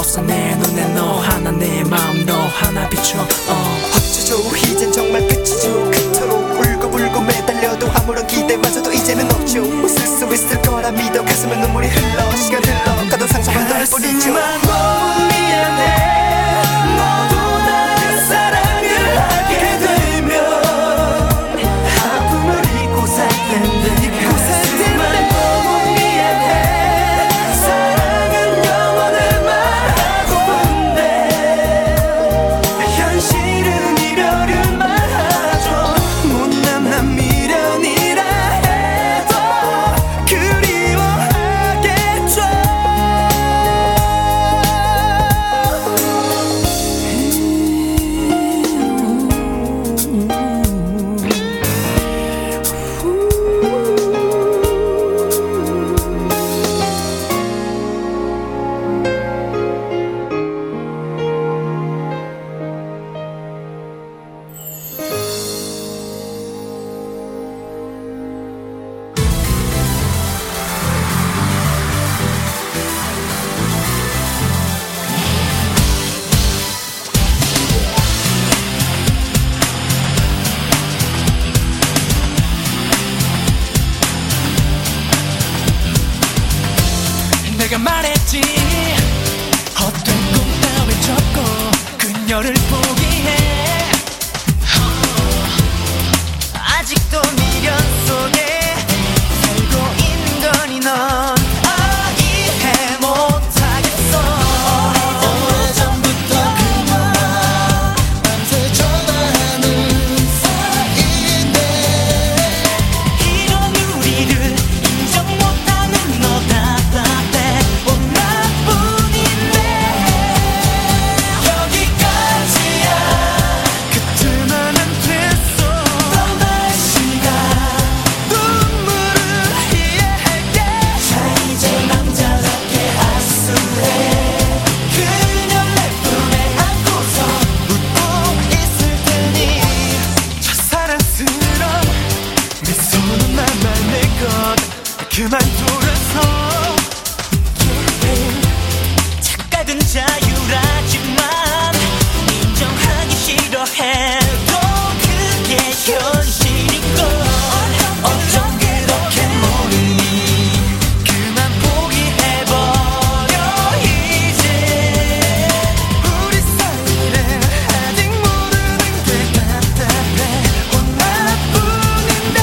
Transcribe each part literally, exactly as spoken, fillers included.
없어 내 눈에 너 하나 내 마음 너 하나 비춰 어. 어쩌죠 이젠 정말 끝이죠. 그토록 울고불고 매달려도 아무런 기대마저도 이제는 없죠. 웃을 수 있을 거라 믿어 가슴에 눈물이 흘러 시간 흘러가도 상상만 더 뿐이죠. 너무 미안해 너도 다른 사랑을 하게 되면 아픔을 잊고 살 텐데 하지만 너무 미안해 사랑은 영원을 말하고픈데 현실은 이별을 말하죠. 못난난 미련이라 해도 그리워하겠죠. 내가 말했지 헛된 꿈 따윈 접고 그녀를 포기해. 아직도 미련 속에 살고 있는 거니 넌 아, 이해 못하겠어. 오래전부터 그녀와 밤새 전화하는 사이인데 이런 우리를 인정 못하는 너다 그만 돌아서 착각은 자유라지만 인정하기 싫어해도 그게 현실인 걸 어쩜 그렇게 모르니. 그만 포기해버려 이제 우리 사이를 아직 모르는 게 답답해. 혼나뿐인데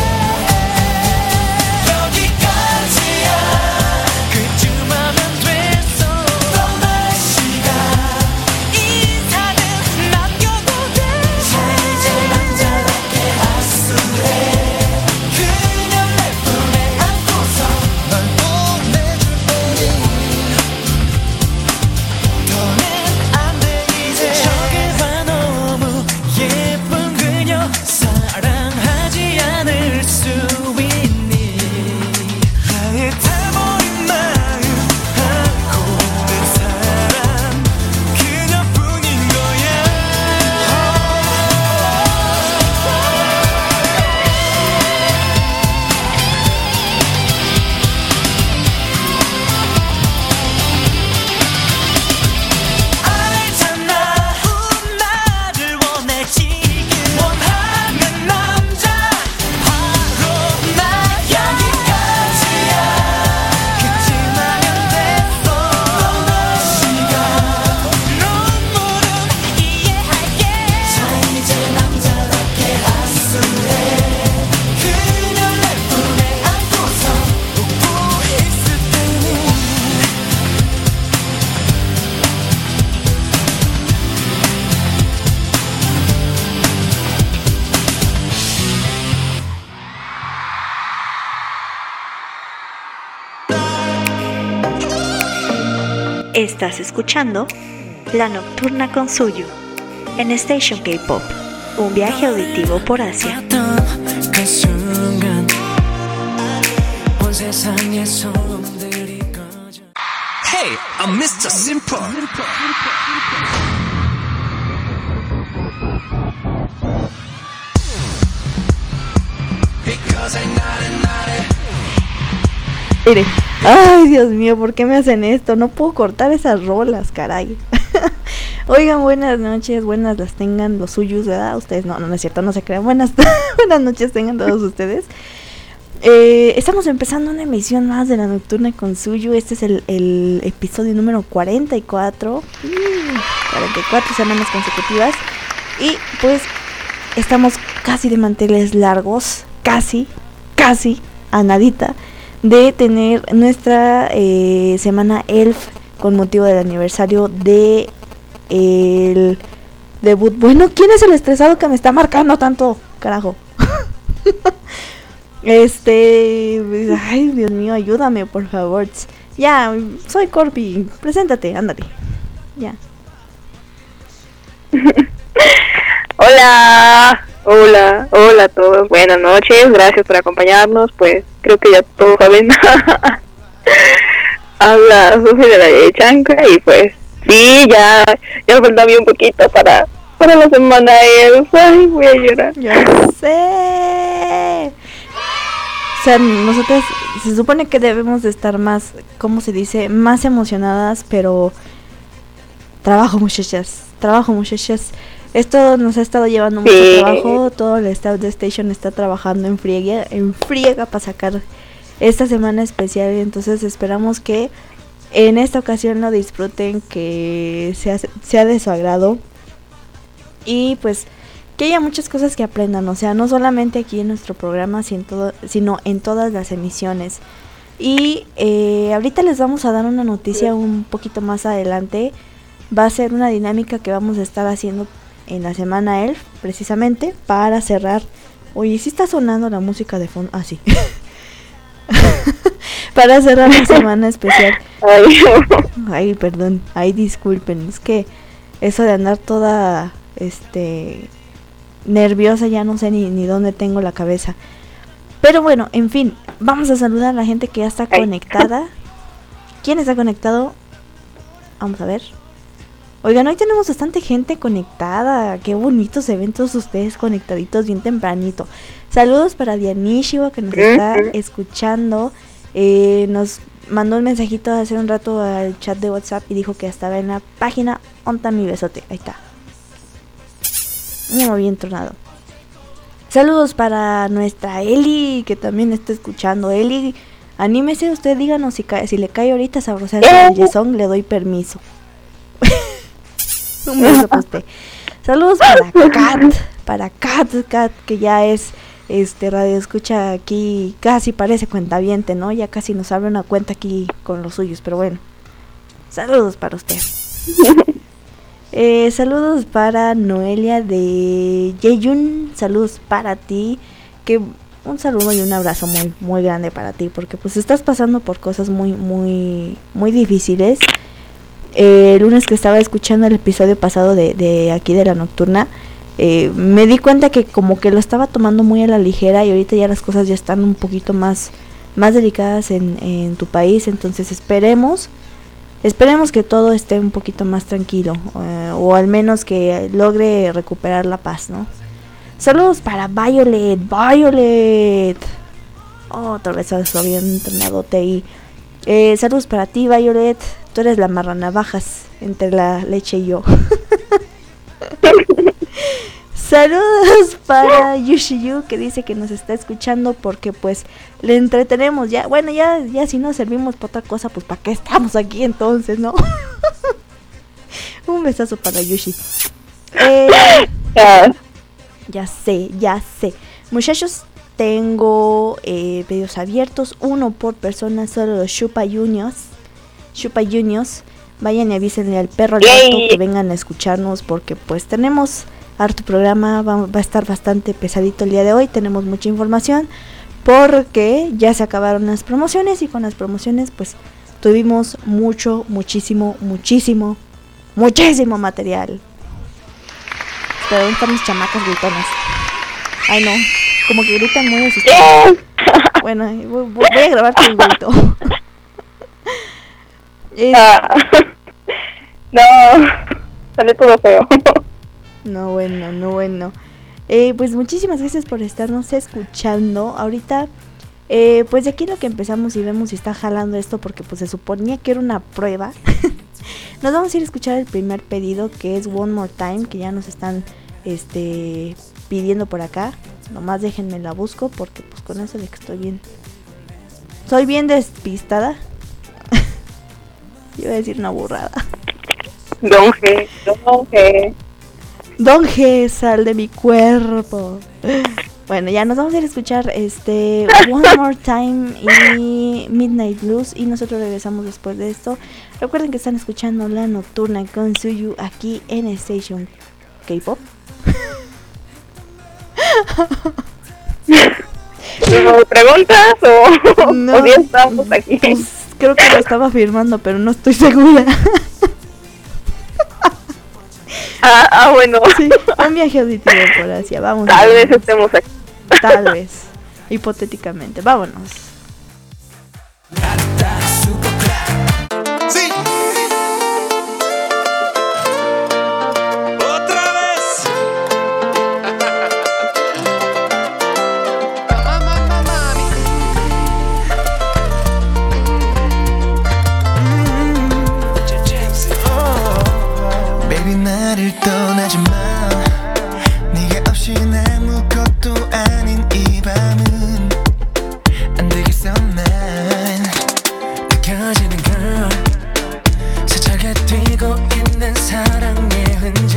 Estás escuchando La Nocturna con Suyu en Station K-Pop, un viaje auditivo por Asia. Hey, I'm mister Simple. Because I'm not a naughty. Eres Ay, Dios mío, ¿por qué me hacen esto? No puedo cortar esas rolas, caray. Oigan, buenas noches, buenas las tengan los suyos, ¿verdad? Ustedes, no, no, no es cierto, no se crean. Buenas, buenas noches tengan todos ustedes. Eh, estamos empezando una emisión más de La Nocturna con Suyu. Este es el, el episodio número cuarenta y cuatro. cuarenta y cuatro semanas consecutivas. Y pues estamos casi de manteles largos, casi, casi a nadita de tener nuestra eh, semana Elf con motivo del aniversario de el debut. Bueno, ¿quién es el estresado que me está marcando tanto? Carajo. Este, ay, Dios mío, ayúdame, por favor. Ya, soy Corpi, preséntate, ándale. Ya. Hola, hola, hola a todos, buenas noches, gracias por acompañarnos. Pues creo que ya todos saben. Habla Sufi de la Chanca y pues sí, ya, ya falta a mí un poquito para, para la semana de ay, voy a llorar. Ya sé. O sea, nosotras se supone que debemos de estar más, ¿cómo se dice? Más emocionadas, pero trabajo, muchachas, trabajo, muchachas. Esto nos ha estado llevando mucho sí. trabajo, todo el staff de Station está trabajando en friega, en friega para sacar esta semana especial, entonces esperamos que en esta ocasión lo disfruten, que sea, sea de su agrado y pues que haya muchas cosas que aprendan, o sea, no solamente aquí en nuestro programa, sino en, todo, sino en todas las emisiones. Y eh, ahorita les vamos a dar una noticia un poquito más adelante. Va a ser una dinámica que vamos a estar haciendo en la semana Elf, precisamente, para cerrar. Oye, ¿sí está sonando la música de fondo? Ah, sí. Para cerrar la semana especial. Ay. Ay, perdón, ay, disculpen, es que eso de andar toda, este... nerviosa, ya no sé ni, ni dónde tengo la cabeza. Pero bueno, en fin, vamos a saludar a la gente que ya está Ay. conectada. ¿Quién está conectado? Vamos a ver. Oigan, hoy tenemos bastante gente conectada. Qué bonitos se ven todos ustedes conectaditos bien tempranito. Saludos para Dianishiwa que nos está escuchando. Eh, nos mandó un mensajito hace un rato al chat de WhatsApp y dijo que estaba en la página Onta mi besote. Ahí está. Muy bien tronado. Saludos para nuestra Eli, que también está escuchando. Eli, anímese usted, díganos si, cae, si le cae ahorita sabrosar el yesón, le doy permiso. Un beso para usted. Saludos para Kat, para Kat, Kat, que ya es este radio escucha aquí, casi parece cuentaviente, ¿no? Ya casi nos abre una cuenta aquí con los suyos, pero bueno. Saludos para usted. Eh, saludos para Noelia de Yeyun, saludos para ti, que un saludo y un abrazo muy muy grande para ti, porque pues estás pasando por cosas muy muy muy difíciles. Eh, el lunes que estaba escuchando el episodio pasado de, de aquí de La Nocturna, eh, me di cuenta que como que lo estaba tomando muy a la ligera y ahorita ya las cosas ya están un poquito más más delicadas en, en tu país, entonces esperemos Esperemos que todo esté un poquito más tranquilo, eh, o al menos que logre recuperar la paz, ¿no? Saludos para Violet, Violet. Oh, otra vez eso había entrenadote ahí. Eh, saludos para ti, Violet. Tú eres la marranavajas entre la leche y yo. Saludos para Yushiyu, que dice que nos está escuchando porque pues le entretenemos ya. Bueno, ya ya si no servimos para otra cosa, pues para qué estamos aquí entonces, ¿no? Un besazo para Yushi. Eh, ya sé, ya sé. Muchachos, tengo eh, pedidos abiertos, uno por persona, solo los Chupa Juniors. Chupa Juniors. Vayan y avísenle al perro al gato que vengan a escucharnos porque pues tenemos harto programa, va, va a estar bastante pesadito el día de hoy, tenemos mucha información porque ya se acabaron las promociones y con las promociones pues tuvimos mucho, muchísimo, muchísimo, muchísimo material. Pero ¿dónde están mis chamacas gritonas? Ay no, como que gritan muy asustados. Bueno, voy, voy a grabar con el grito. Es... No, sale todo feo. No, bueno, no, bueno. Eh, pues muchísimas gracias por estarnos escuchando. Ahorita Eh, pues de aquí lo que empezamos y vemos si está jalando esto, porque pues se suponía que era una prueba. Nos vamos a ir a escuchar el primer pedido, que es One More Time, que ya nos están este pidiendo por acá. Nomás déjenme la busco, porque pues con eso de que estoy bien, soy bien despistada. Iba a decir una burrada. Don G, Don G. Don G, sal de mi cuerpo. Bueno, ya nos vamos a ir a escuchar este One More Time y Midnight Blues, y nosotros regresamos después de esto. Recuerden que están escuchando La Nocturna con Suyu aquí en Station K-Pop. ¿Me preguntas o, No, o ya estamos aquí? Pues creo que lo estaba afirmando, pero no estoy segura. Ah, ah, bueno. Sí, un viaje auditivo por Asia, vamos. Tal vámonos. vez estemos aquí. Tal vez, hipotéticamente, vámonos. Sí. Otra vez. Mamá, mami. Baby 나를 떠나지 마. 네가 없이 아무것도 아닌 이 밤은 안 되겠어 난. 느껴지는 건 스쳐가 뛰고 있는 사랑의 흔적.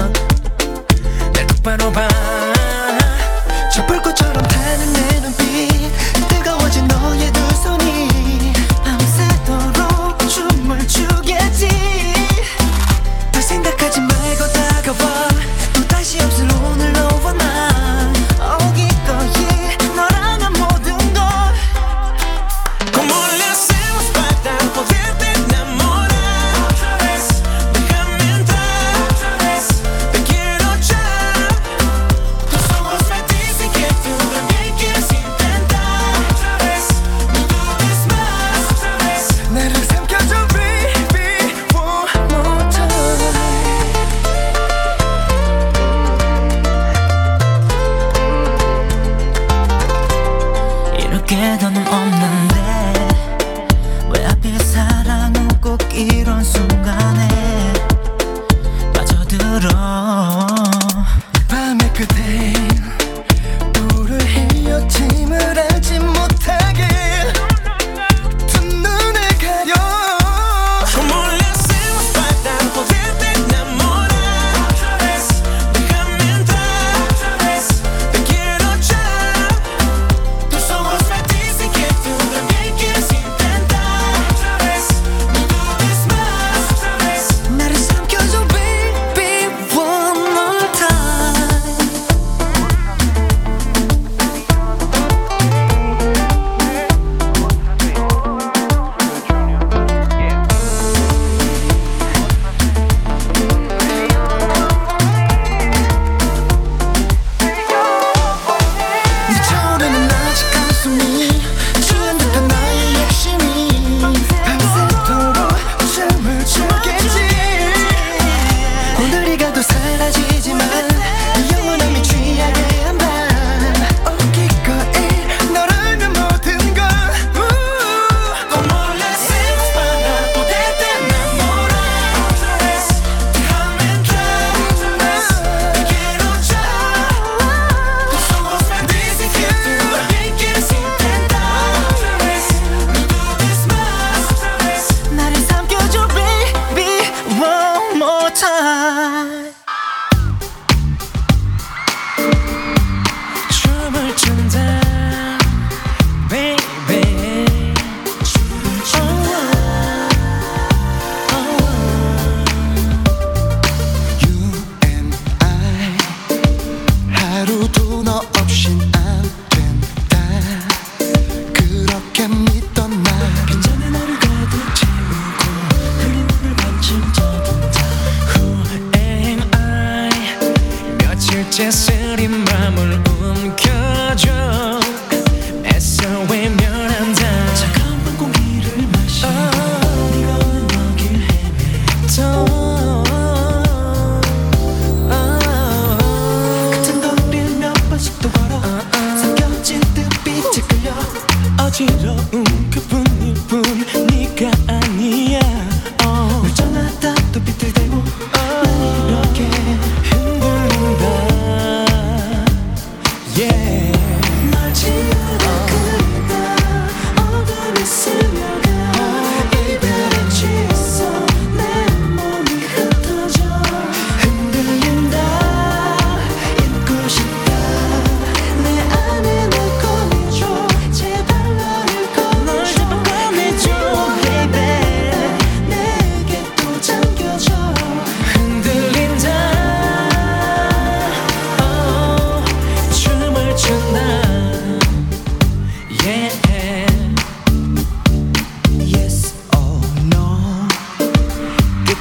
날 똑바로 봐. 저 불꽃처럼 타는 내 눈빛, 뜨거워진 너의 두 손이 밤새도록 춤을 추겠지. 더 생각하지 말고 다가와. 또 다시 없을 오늘 너와 나. Oh 기꺼이 너라면 모든 걸. Como le hacemos para poderte enamorar. Otra vez, déjame entrar. Otra vez, te quiero ya. Tus ojos me dicen que tú también quieres intentar. Otra vez, no dudes más. Otra vez, 나를 삼켜줘 baby one more time. 이렇게 더는 없는데 왜 하필 사랑은 꼭 이런 순간에 빠져들어. 밤의 끝에 불을 헤어 짐을 알지 못하게 두 눈을 가려. Como le hacemos para poderte enamorar. Otra vez, déjame entrar. Otra vez, te quiero ya. Tus ojos me dicen que tú también quieres intentar. Otra vez, no dudes más. Otra vez, 나를 삼켜줘 baby one more time. 미쳐오르는 아직 가슴이 추운 듯한 나의 욕심이 밤새도록 춤을 추겠지. 오늘이 가도 사라지지만 이 영원함이 취하게한 밤. Oh 기꺼이 너라면 모든 걸. Como le hacemos para poderte enamorar. Otra vez, déjame entrar. Otra vez, te quiero ya. Tus ojos me dicen que tú también quieres intentar. Otra vez, no dudes más. Otra vez, 나를 삼켜줘 baby one more time. 춤을 춘다 baby. Oh, oh, oh. You and I 하루도 너 없인 안 된다. 그렇게 믿던 나 빈잔에 너를 가득 채우고 흐린 눈을 반쯤 떠든다. Who am I? 며칠째 쓰린 맘을 움켜줘. 애써 외면한다. 차가운 밤 공기를 마시고 네가 오는 여길 헤매도 같은 거리를 몇 번씩 또 걸어. 삼켜진 듯 빛에 끌려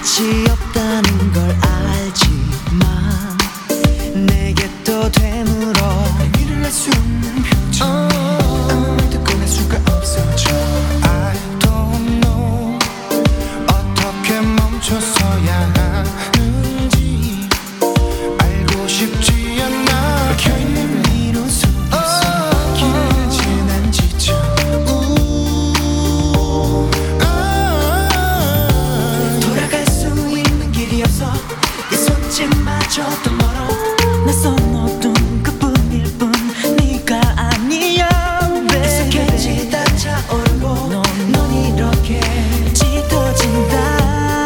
끝이 없다는 걸 알지만 내게 또 되물어 의미를 낼 수 없는 표정 아무도 꺼낼 수가 없어져 I don't know 어떻게 멈춰서야 하는지 알고 싶지 않아 박혀있는 미로 속에서 길을 지난 지쳐 돌아갈 수 있는 길이 없어 내 손짓마저도 멀어 낯선 어둠 그뿐일 뿐 네가 아니야 익숙해지다 차오르고 넌, 넌 이렇게 짙어진다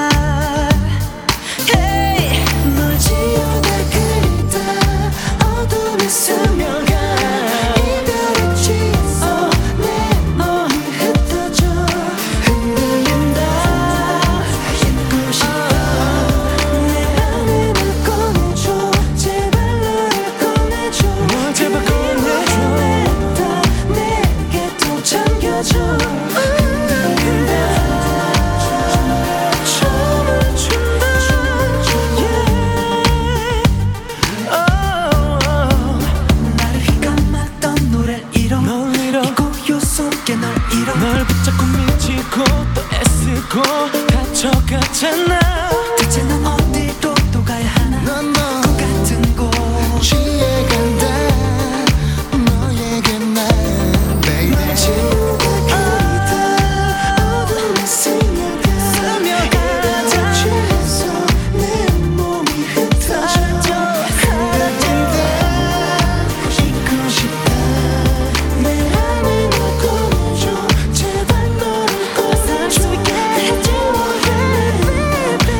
Hey 널 지우다 그리다 어둠에 스며가 이별에 취했어 내 몸이 흩어져 흔들린다 잊고 싶다 내 안에 널 꺼내줘 제발 너를 꺼내줘 널 제발 꺼내줘 내게 또 잠겨줘 흔들린다 춤을 춘다 나를 휘감았던 노래를 잃어 이 고요 속에 널 잃어 널 붙잡고 미치고 또 애쓰고 갇혀갔잖아 대체 난 어디로 또 가야 하나 것 같은 곳 취해간다 너에게 난 baby 널 지우다 그리다 어둠에 스며가 이별에 취해서 내 몸이 흩어져 흔들린다 잊고 싶다 내 안에 널 꺼내줘 제발 너를 꺼내줘 날 지워야 해 baby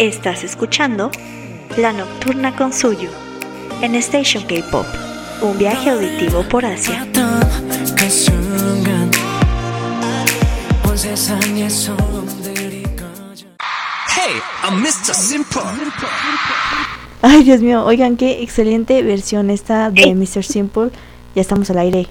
Estás escuchando La Nocturna con Suyu en Station K-Pop, un viaje auditivo por Asia. 그 순간 온 세상의 소음들이 꺼져. Hey, I'm mister Simple. Ay, Dios mío, oigan, qué excelente versión esta de mister Simple. Ya estamos al aire.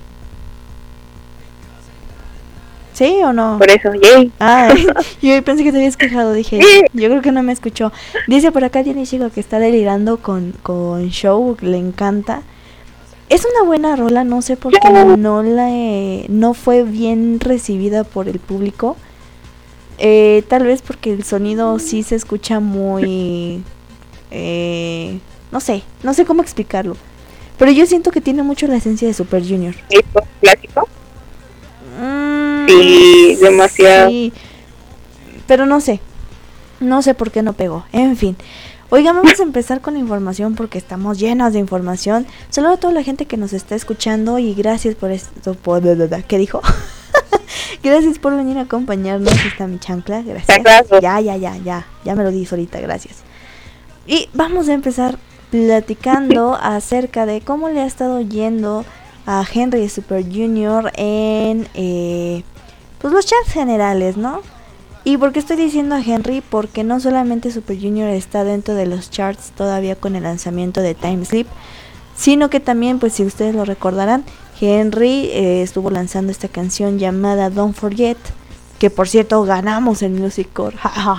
¿Sí o no? Por eso, yay. Ah, yo pensé que te habías quejado, dije, yo creo que no me escuchó. Dice por acá Jenny Chico que está delirando con, con Show, le encanta. Es una buena rola, no sé por qué no la eh, no fue bien recibida por el público. Eh, tal vez porque el sonido sí se escucha muy... Eh, no sé, no sé cómo explicarlo. Pero yo siento que tiene mucho la esencia de Super Junior. ¿Tipo clásico? Mm, Sí, demasiado. Sí, pero no sé, no sé por qué no pegó. En fin, oigan, vamos a empezar con la información porque estamos llenas de información. Saludo a toda la gente que nos está escuchando y gracias por esto. Por, ¿qué dijo? Gracias por venir a acompañarnos. Aquí está mi chancla, gracias. Ya, ya, ya, ya, ya me lo di solita, gracias. Y vamos a empezar platicando acerca de cómo le ha estado yendo a Henry de Super Junior en eh, pues los charts generales, ¿no? ¿Y por qué estoy diciendo a Henry? Porque no solamente Super Junior está dentro de los charts todavía con el lanzamiento de Time Sleep, sino que también, pues si ustedes lo recordarán, Henry eh, estuvo lanzando esta canción llamada Don't Forget, que por cierto ganamos en Music Core.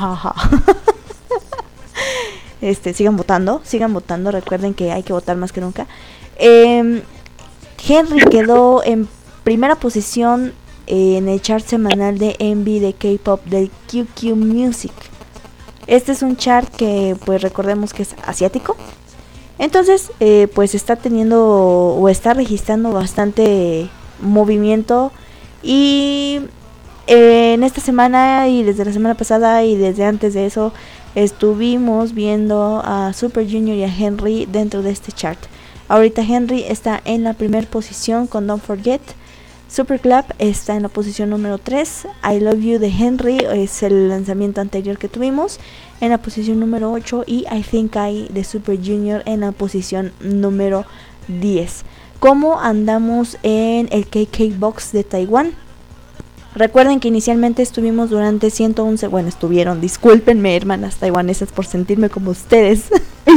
Este, sigan votando, sigan votando, recuerden que hay que votar más que nunca. Eh, Henry quedó en primera posición eh, en el chart semanal de M V de K-Pop del Q Q Music. Este es un chart que pues recordemos que es asiático. Entonces eh, pues está teniendo o está registrando bastante movimiento. Y eh, en esta semana y desde la semana pasada y desde antes de eso estuvimos viendo a Super Junior y a Henry dentro de este chart. Ahorita Henry está en la primera posición con Don't Forget. Super Club está en la posición número tres. I Love You de Henry es el lanzamiento anterior que tuvimos, en la posición número ocho. Y I Think I de Super Junior en la posición número diez. ¿Cómo andamos en el K K Box de Taiwán? Recuerden que inicialmente estuvimos durante ciento once, bueno, estuvieron, discúlpenme hermanas taiwanesas por sentirme como ustedes.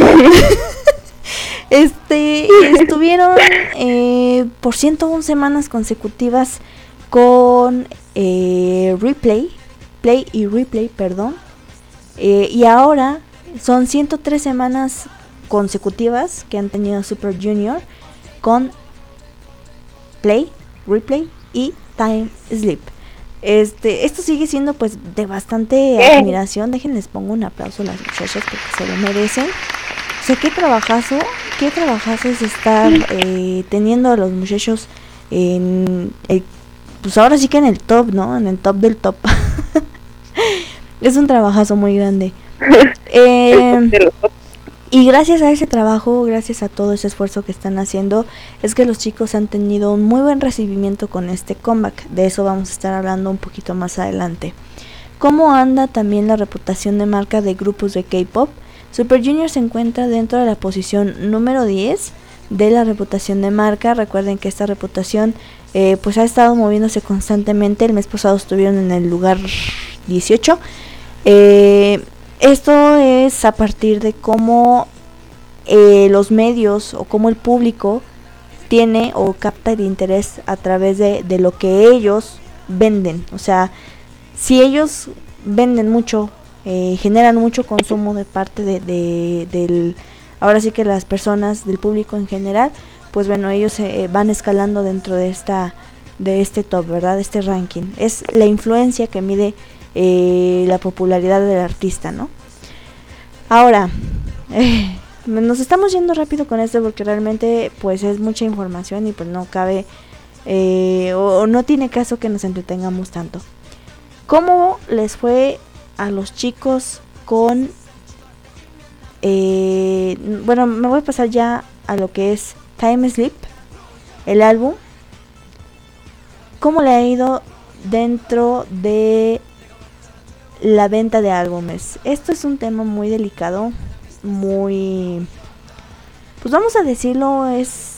Este, estuvieron eh, por ciento once semanas consecutivas con eh, replay, play y replay, perdón. Eh, y ahora son ciento tres semanas consecutivas que han tenido Super Junior con play, replay y time sleep. Este, esto sigue siendo pues de bastante admiración. Déjenles pongo un aplauso a las muchachas porque se lo merecen. O sea, qué trabajazo, qué trabajazo es estar eh, teniendo a los muchachos en el, pues ahora sí que en el top, ¿no? En el top del top. Es un trabajazo muy grande. Eh, y gracias a ese trabajo, gracias a todo ese esfuerzo que están haciendo, es que los chicos han tenido un muy buen recibimiento con este comeback. De eso vamos a estar hablando un poquito más adelante. ¿Cómo anda también la reputación de marca de grupos de K-Pop? Super Junior se encuentra dentro de la posición número diez de la reputación de marca. Recuerden que esta reputación eh, pues ha estado moviéndose constantemente. El mes pasado estuvieron en el lugar dieciocho. Eh, esto es a partir de cómo eh, los medios o cómo el público tiene o capta el interés a través de, de lo que ellos venden. O sea, si ellos venden mucho, Eh, generan mucho consumo de parte de, de del ahora sí que las personas del público en general, pues bueno, ellos eh, van escalando dentro de esta de este top, ¿verdad? De este ranking. Es la influencia que mide eh, la popularidad del artista, ¿no? Ahora eh, nos estamos yendo rápido con esto porque realmente pues es mucha información y pues no cabe eh, o, o no tiene caso que nos entretengamos tanto. ¿Cómo les fue a los chicos con eh, bueno, me voy a pasar ya a lo que es Time Sleep, el álbum? ¿Cómo le ha ido dentro de la venta de álbumes. Esto es un tema muy delicado, muy, pues vamos a decirlo, es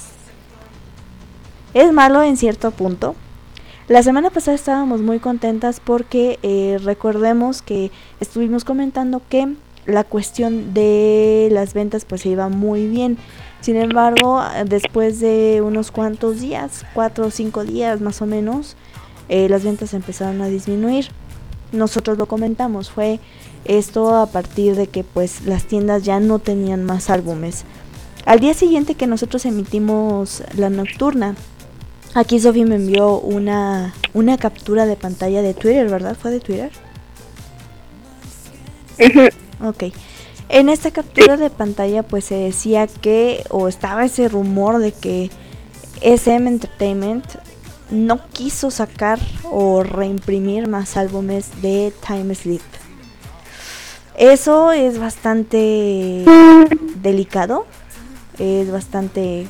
es malo en cierto punto. La semana pasada estábamos muy contentas porque eh, recordemos que estuvimos comentando que la cuestión de las ventas pues se iba muy bien. Sin embargo, después de unos cuantos días, cuatro o cinco días más o menos, eh, las ventas empezaron a disminuir. Nosotros lo comentamos, fue esto a partir de que pues las tiendas ya no tenían más álbumes. Al día siguiente que nosotros emitimos la nocturna, aquí Sophie me envió una, una captura de pantalla de Twitter, ¿verdad? ¿Fue de Twitter? Ujú. Ok. En esta captura de pantalla pues se decía que, o estaba ese rumor de que S M Entertainment no quiso sacar o reimprimir más álbumes de Time Sleep. Eso es bastante delicado, es bastante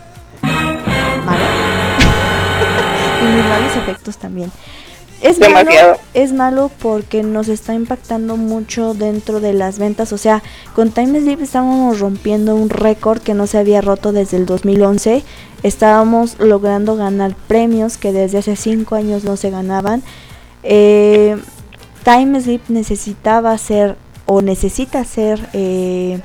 malo y muy malos efectos también. Es malo, Demasiado. es malo porque nos está impactando mucho dentro de las ventas. O sea, con Time Sleep estábamos rompiendo un récord que no se había roto desde el dos mil once. Estábamos logrando ganar premios que desde hace cinco años no se ganaban. Eh, Time Sleep necesitaba ser o necesita ser eh,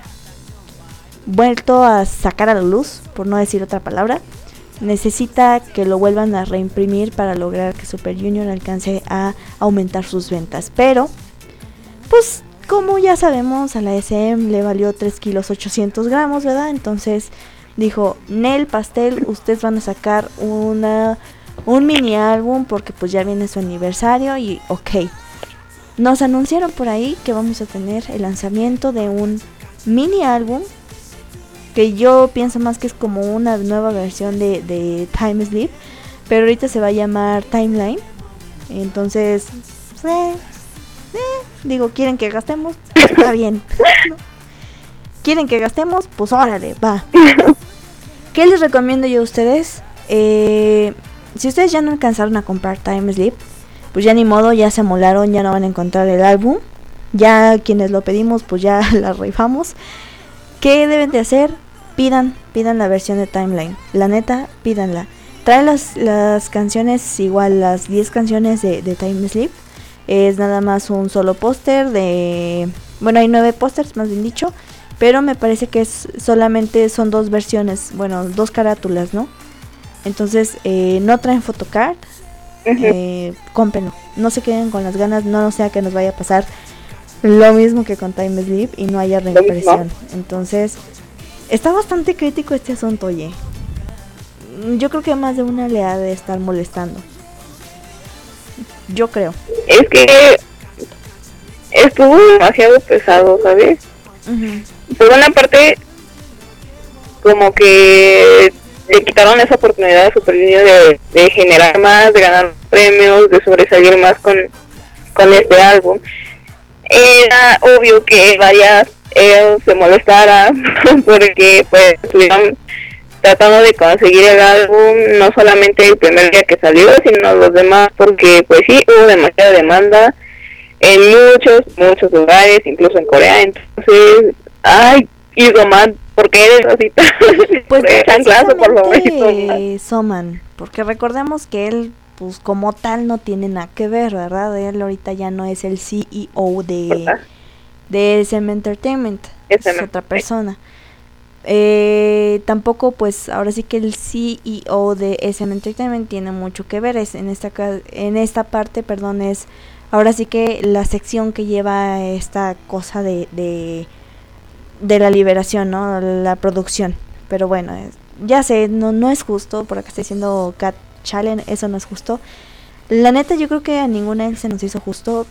vuelto a sacar a la luz, por no decir otra palabra. Necesita que lo vuelvan a reimprimir para lograr que Super Junior alcance a aumentar sus ventas. Pero, pues, como ya sabemos, a la S M le valió tres kilos ochocientos gramos, ¿verdad? Entonces dijo, Nel, pastel, ustedes van a sacar una un mini álbum porque pues ya viene su aniversario y ok. Nos anunciaron por ahí que vamos a tener el lanzamiento de un mini álbum que yo pienso más que es como una nueva versión de, de Time Sleep, pero ahorita se va a llamar Timeline. Entonces, eh, eh, digo, ¿quieren que gastemos? Está bien. ¿Quieren que gastemos? Pues órale, va. ¿Qué les recomiendo yo a ustedes? Eh, si ustedes ya no alcanzaron a comprar Time Sleep, pues ya ni modo, ya se amolaron, ya no van a encontrar el álbum. Ya quienes lo pedimos, pues ya la rifamos. ¿Qué deben de hacer? Pidan, pidan la versión de Timeline. La neta, pídanla. Trae las, las canciones, igual las diez canciones de, de Time Sleep. Es nada más un solo póster de... Bueno, hay nueve pósters, más bien dicho. Pero me parece que es solamente son dos versiones. Bueno, dos carátulas, ¿no? Entonces, eh, no traen photocard. Eh, cómprenlo. No se queden con las ganas, no sea que nos vaya a pasar lo mismo que con Time Sleep y no haya reimpresión. Entonces, está bastante crítico este asunto, oye. Yo creo que más de una le ha de estar molestando. Yo creo. Es que estuvo demasiado pesado, ¿sabes? Uh-huh. Por una parte, como que le quitaron esa oportunidad a Super Junior de, de generar más, de ganar premios, de sobresalir más con, con este álbum. Era obvio que varias él se molestara porque pues estuvieron tratando de conseguir el álbum, no solamente el primer día que salió, sino los demás, porque pues sí, hubo demasiada demanda en muchos, muchos lugares, incluso en Corea. Entonces, ay, y Roman, ¿por qué eres así? Pues chanclazo, por favor, precisamente Soman, porque recordemos que él pues como tal no tiene nada que ver, ¿verdad? Él ahorita ya no es el C E O de, de S M Entertainment, S M es otra persona. Eh, tampoco pues ahora sí que el C E O de S M Entertainment tiene mucho que ver, es en esta en esta parte, perdón, es ahora sí que la sección que lleva esta cosa de de, de la liberación, ¿no? La producción. Pero bueno, es, ya sé, no no es justo, por acá está diciendo Cat Challenge, eso no es justo. La neta yo creo que a ninguna de él se nos hizo justo.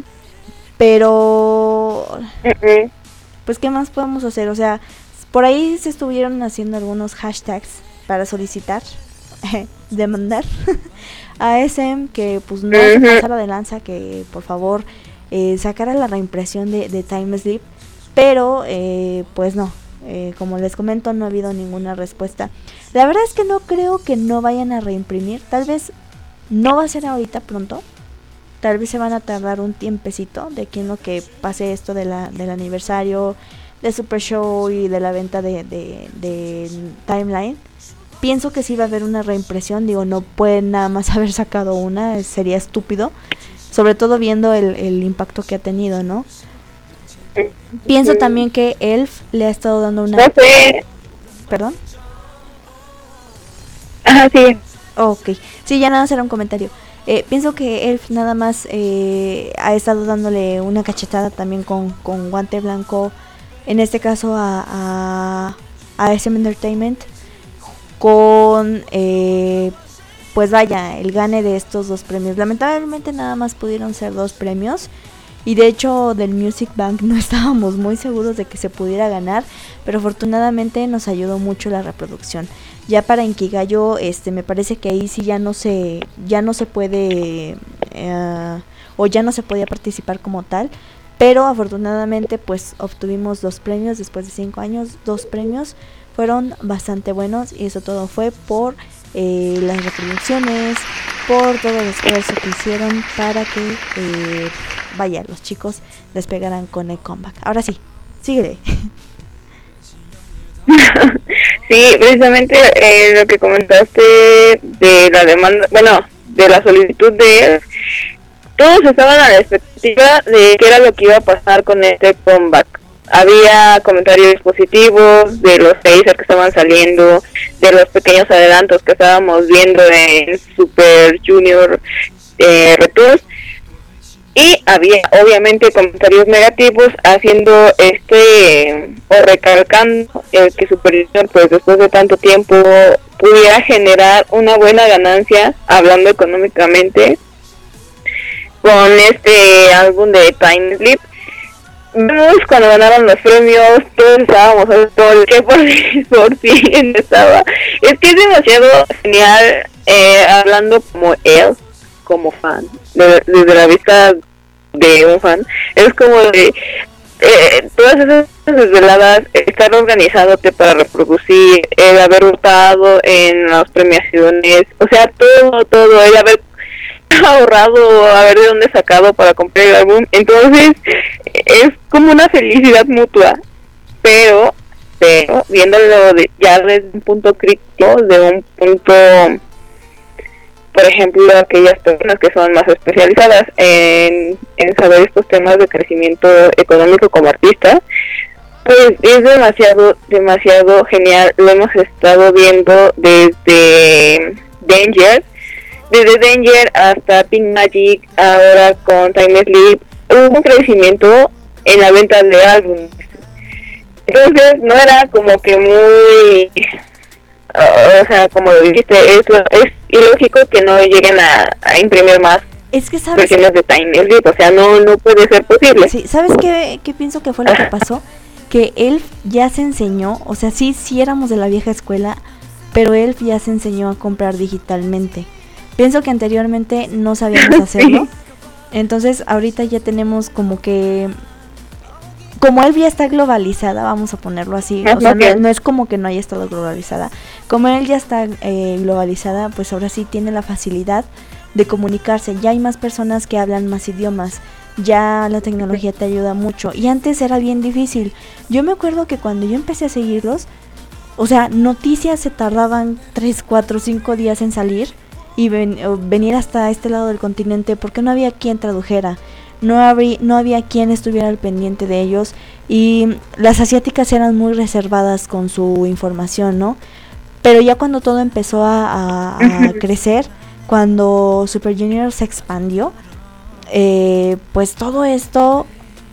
Pero pues qué más podemos hacer, o sea, por ahí se estuvieron haciendo algunos hashtags para solicitar, demandar a S M que pues no se pasara de lanza, que por favor eh, sacara la reimpresión de, de Time Sleep, pero eh, pues no, eh, como les comento, no ha habido ninguna respuesta. La verdad es que no creo que no vayan a reimprimir, tal vez no va a ser ahorita pronto, Tal vez se van a tardar un tiempecito de aquí en lo que pase esto de la, del aniversario, de Super Show y de la venta de, de, de Timeline. Pienso que sí va a haber una reimpresión, digo, no pueden nada más haber sacado una, sería estúpido, sobre todo viendo el, el impacto que ha tenido, ¿no? Pienso también que Elf le ha estado dando una... No sé. ¿Perdón? Ajá, sí. Ok, sí, ya nada, será un comentario. Eh, pienso que Elf nada más eh, ha estado dándole una cachetada también con, con guante blanco, en este caso a, a, a S M Entertainment, con, eh, pues vaya, el gane de estos dos premios. Lamentablemente nada más pudieron ser dos premios. Y de hecho del Music Bank no estábamos muy seguros de que se pudiera ganar, pero afortunadamente nos ayudó mucho la reproducción. Ya para Inkigayo, este, me parece que ahí sí ya no se, ya no se puede, eh, o ya no se podía participar como tal, pero afortunadamente pues obtuvimos dos premios después de cinco años, dos premios, fueron bastante buenos y eso todo fue por eh, las reproducciones, por todo el esfuerzo que hicieron para que eh, vaya, los chicos despegaran con el comeback. Ahora sí, síguele. Sí, precisamente eh, lo que comentaste de la demanda, bueno, de la solicitud de él, todos estaban a la expectativa de qué era lo que iba a pasar con este comeback. Había comentarios positivos de los teasers que estaban saliendo, de los pequeños adelantos que estábamos viendo en Super Junior eh, Returns, y había obviamente comentarios negativos haciendo este o recalcando el que Super Junior pues después de tanto tiempo pudiera generar una buena ganancia hablando económicamente con este álbum de Time Sleep. Vemos cuando ganaron los premios, todos estábamos al sol, que por, por fin estaba. Es que es demasiado genial, eh, hablando como él, como fan, de, desde la vista de un fan, es como de eh, todas esas desveladas, estar organizándote para reproducir, el haber votado en las premiaciones, o sea, todo, todo, el haber ahorrado, a ver de dónde sacado para comprar el álbum. Entonces es como una felicidad mutua, pero pero viéndolo de, ya desde un punto crítico, de un punto, por ejemplo, aquellas personas que son más especializadas en, en saber estos temas de crecimiento económico como artistas, pues es demasiado demasiado genial. Lo hemos estado viendo desde Danger Desde Danger hasta Pink Magic, ahora con Time Sleep, hubo un crecimiento en la venta de álbumes. Entonces no era como que muy, uh, o sea, como lo dijiste, es, es ilógico que no lleguen a, a imprimir más es que sabes versiones de Time Sleep, o sea, no no puede ser posible. Sí, ¿sabes qué, qué pienso que fue lo que pasó? Que Elf ya se enseñó, o sea, sí, sí éramos de la vieja escuela, pero Elf ya se enseñó a comprar digitalmente. Pienso que anteriormente no sabíamos hacerlo. Entonces ahorita ya tenemos como que, como él ya está globalizada, vamos a ponerlo así, o sea, no, no es como que no haya estado globalizada, como él ya está eh, globalizada, pues ahora sí tiene la facilidad de comunicarse. Ya hay más personas que hablan más idiomas, ya la tecnología te ayuda mucho, y antes era bien difícil. Yo me acuerdo que cuando yo empecé a seguirlos, o sea, noticias se tardaban tres, cuatro, cinco días en salir y ven, venir hasta este lado del continente, porque no había quien tradujera, no había, no había quien estuviera al pendiente de ellos, y las asiáticas eran muy reservadas con su información, ¿no? Pero ya cuando todo empezó a, a, a crecer, cuando Super Junior se expandió, eh, pues todo esto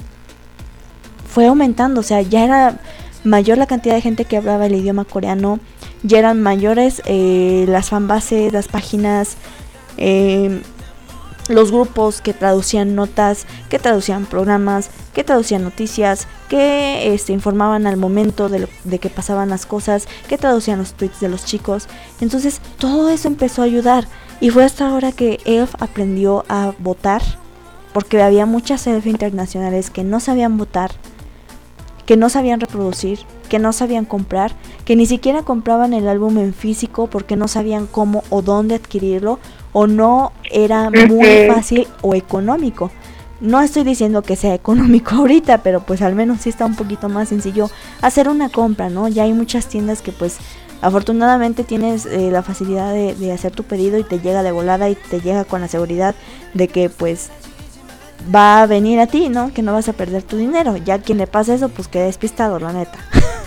fue aumentando, o sea, ya era mayor la cantidad de gente que hablaba el idioma coreano, ya eran mayores eh, las fanbases, las páginas, eh, los grupos que traducían notas, que traducían programas, que traducían noticias, que este, informaban al momento de, lo, de que pasaban las cosas, que traducían los tweets de los chicos. Entonces todo eso empezó a ayudar, y fue hasta ahora que Elf aprendió a votar, porque había muchas Elf internacionales que no sabían votar, que no sabían reproducir, que no sabían comprar, que ni siquiera compraban el álbum en físico porque no sabían cómo o dónde adquirirlo, o no era muy fácil o económico. No estoy diciendo que sea económico ahorita, pero pues al menos sí está un poquito más sencillo hacer una compra, ¿no? Ya hay muchas tiendas que pues afortunadamente tienes eh, la facilidad de, de hacer tu pedido y te llega de volada y te llega con la seguridad de que pues va a venir a ti, ¿no? Que no vas a perder tu dinero. Ya quien le pasa eso, pues queda despistado, la neta.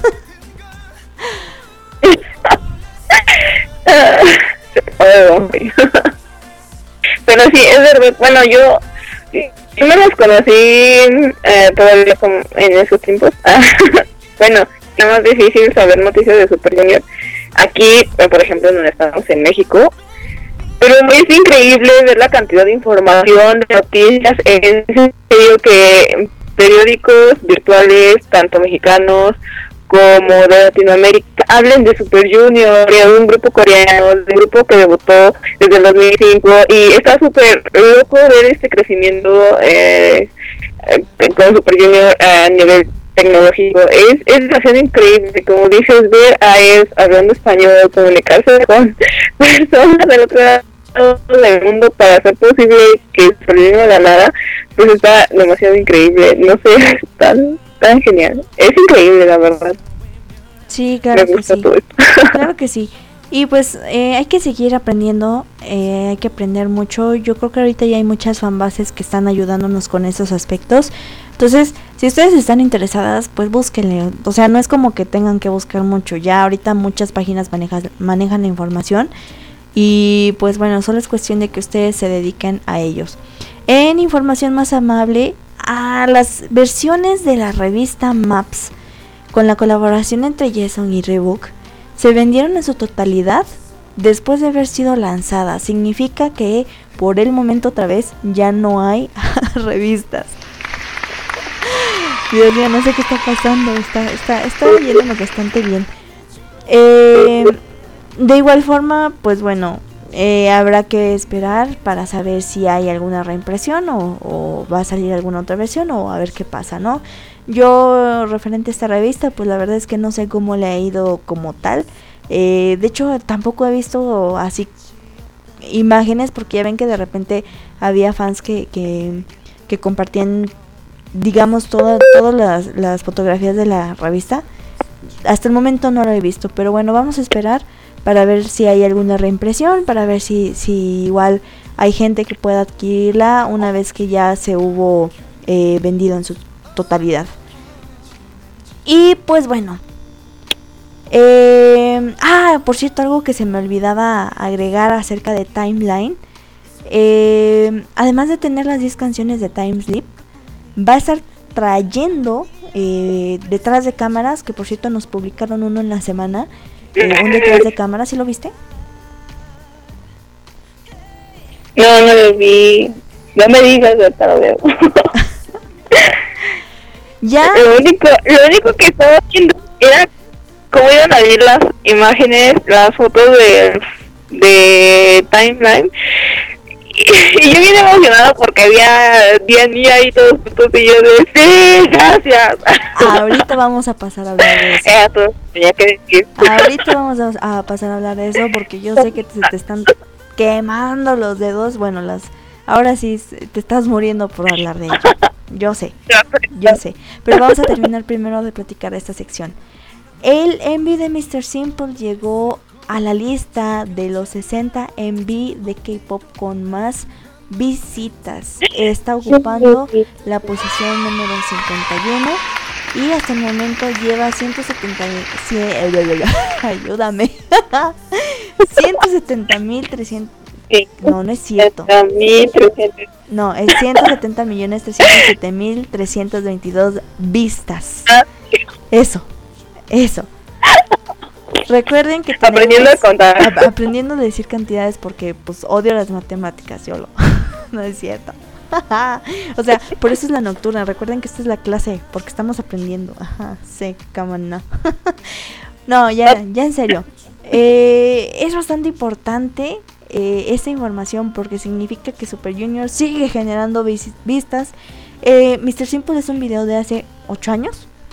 Pero sí, es verdad. Bueno, yo yo me los conocí eh, todavía como en esos tiempos. Bueno, es más difícil saber noticias de Super Junior aquí, eh, por ejemplo, donde estamos en México. Pero es increíble ver la cantidad de información, de noticias. En serio que periódicos virtuales, tanto mexicanos como de Latinoamérica, hablen de Super Junior, de un grupo coreano, de un grupo que debutó desde el dos mil cinco, y está súper loco ver este crecimiento eh, eh, con Super Junior a nivel tecnológico. Es, es demasiado increíble, como dices, ver a él hablando español, comunicarse con personas del otro lado del mundo para hacer posible que Super Junior de la nada, pues está demasiado increíble. No sé, es tan tan genial, es increíble, la verdad. Sí, claro que sí. Claro que sí. Y pues eh, hay que seguir aprendiendo, eh, hay que aprender mucho. Yo creo que ahorita ya hay muchas fanbases que están ayudándonos con esos aspectos. Entonces, si ustedes están interesadas, pues búsquenle. O sea, no es como que tengan que buscar mucho. Ya ahorita muchas páginas manejan, manejan la información. Y pues bueno, solo es cuestión de que ustedes se dediquen a ellos. En información más amable, a las versiones de la revista Maps, con la colaboración entre Jason y Reebok, se vendieron en su totalidad después de haber sido lanzada. Significa que por el momento otra vez ya no hay revistas. Dios mío, no sé qué está pasando. Está, está, está yéndome bastante bien. Eh, de igual forma, pues bueno, Eh, habrá que esperar para saber si hay alguna reimpresión o, o va a salir alguna otra versión, o a ver qué pasa, ¿no? Yo, referente a esta revista, pues la verdad es que no sé cómo le ha ido como tal. Eh, de hecho, tampoco he visto así imágenes, porque ya ven que de repente había fans que, que, que compartían, digamos, toda, todas las, las fotografías de la revista. Hasta el momento no lo he visto, pero bueno, vamos a esperar para ver si hay alguna reimpresión, para ver si, si igual hay gente que pueda adquirirla una vez que ya se hubo eh, vendido en su totalidad. Y pues bueno, eh, ah, por cierto, algo que se me olvidaba agregar acerca de Timeline, eh, además de tener las diez canciones de Time Sleep, va a estar trayendo eh, detrás de cámaras, que por cierto nos publicaron uno en la semana, eh, un detrás de cámaras. ¿Sí lo viste? No, no lo vi. No me digas, ahorita lo veo. Ya. Lo único, lo único que estaba viendo era cómo iban a ver las imágenes, las fotos de, de Timeline. Y yo bien emocionada porque había Diana ahí todos juntos y yo de sí, gracias. Ahorita vamos a pasar a hablar de eso. Eso, tenía que decir. Ahorita vamos a, a pasar a hablar de eso porque yo sé que te, te están quemando los dedos. Bueno, las ahora sí te estás muriendo por hablar de ello. Yo sé, yo sé. Pero vamos a terminar primero de platicar esta sección. El M V de mister Simple llegó a la lista de los sesenta M V de K-pop con más visitas. Está ocupando la posición número cincuenta y uno y hasta el momento lleva ciento setenta mil, ayúdame, ciento setenta mil trescientos. No, no es cierto. No, es ciento setenta millones trescientos siete mil trescientos veintidós vistas. Eso, eso. Recuerden que tenemos, aprendiendo a contar, a, aprendiendo a decir cantidades porque pues odio las matemáticas, yo lo, no es cierto. O sea, por eso es la nocturna. Recuerden que esta es la clase porque estamos aprendiendo. Ajá, sí, cómo no. No, ya, ya en serio. Eh, es bastante importante eh, esta información porque significa que Super Junior sigue generando vis- vistas. Eh, mister Simple es un video de hace ocho años.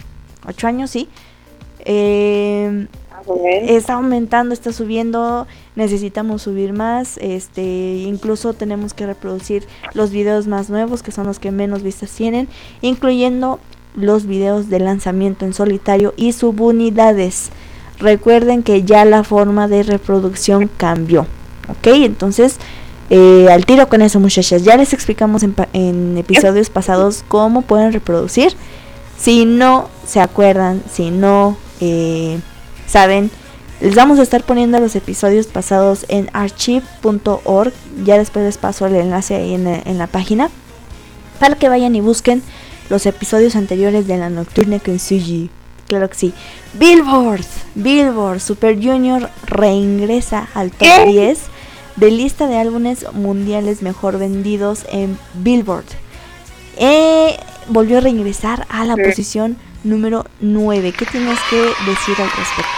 ocho años, sí. Eh, Okay. está aumentando, está subiendo, necesitamos subir más, este, incluso tenemos que reproducir los videos más nuevos, que son los que menos vistas tienen, incluyendo los videos de lanzamiento en solitario y subunidades. Recuerden que ya la forma de reproducción cambió, ok, entonces eh, al tiro con eso, muchachas. Ya les explicamos en, pa- en episodios pasados cómo pueden reproducir. Si no se acuerdan, si no eh, saben, les vamos a estar poniendo los episodios pasados en archive punto org. Ya después les paso el enlace ahí en, la- en la página para que vayan y busquen los episodios anteriores de La Nocturna con Suji. Claro que sí. Billboard, Billboard Super Junior reingresa al top ¿Qué? diez de lista de álbumes mundiales mejor vendidos en Billboard. Eh, volvió a reingresar a la Sí. posición número nueve. ¿Qué tienes que decir al respecto?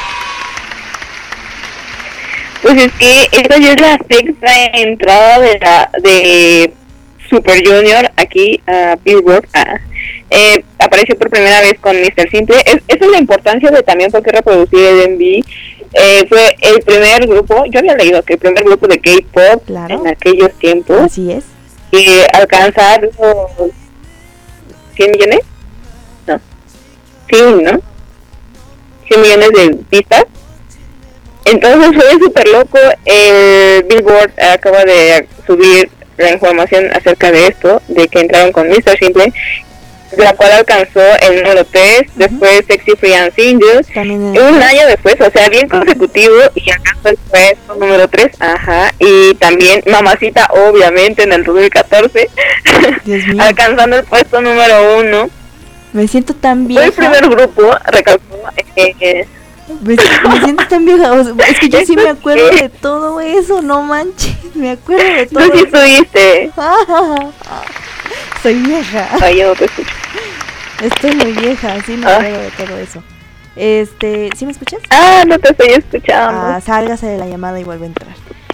Pues es que esta ya es la sexta entrada de la de Super Junior aquí a Billboard. Ah, eh, apareció por primera vez con mister Simple. Es, esa es la importancia de también porque reproducir el M V. Eh, fue el primer grupo, yo había leído que el primer grupo de K-pop Claro. en aquellos tiempos Así es. que alcanzar los cien millones, no, sí, ¿no? cien millones de vistas. Entonces fue súper loco. El Billboard acaba de subir la información acerca de esto, de que entraron con mister Simple, la cual alcanzó el número tres, Ujú. después Sexy Free and Single, También y eh, un año después, o sea, bien consecutivo, y alcanzó el puesto número tres, ajá, y también Mamacita, obviamente, en el dos mil catorce, Dios mío, alcanzando el puesto número uno. me siento tan Fue el vieja. primer grupo, recalcó, eh, Me, me siento tan vieja. O sea, es que yo sí me ¿Eso acuerdo qué? de todo eso, no manches. Me acuerdo de tú todo sí eso. estuviste. Soy vieja. Ay, yo no te escucho. Estoy muy vieja, sí me Ah. acuerdo de todo eso. Este, ¿sí me escuchas? Ah, no te estoy escuchando. Ah, sálgase de la llamada y vuelve a entrar.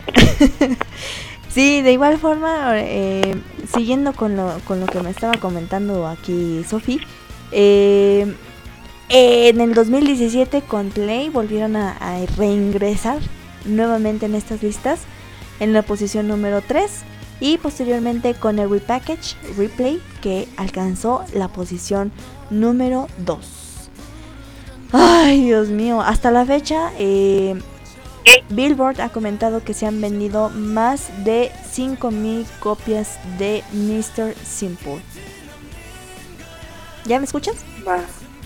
Sí, de igual forma, eh, siguiendo con lo, con lo que me estaba comentando aquí Sofi, eh, en el dos mil diecisiete con Play volvieron a, a reingresar nuevamente en estas listas en la posición número tres y posteriormente con el Repackage Replay que alcanzó la posición número dos. Ay, Dios mío, hasta la fecha eh, Billboard ha comentado que se han vendido más de cinco mil copias de mister Simple. ¿Ya me escuchas? Va.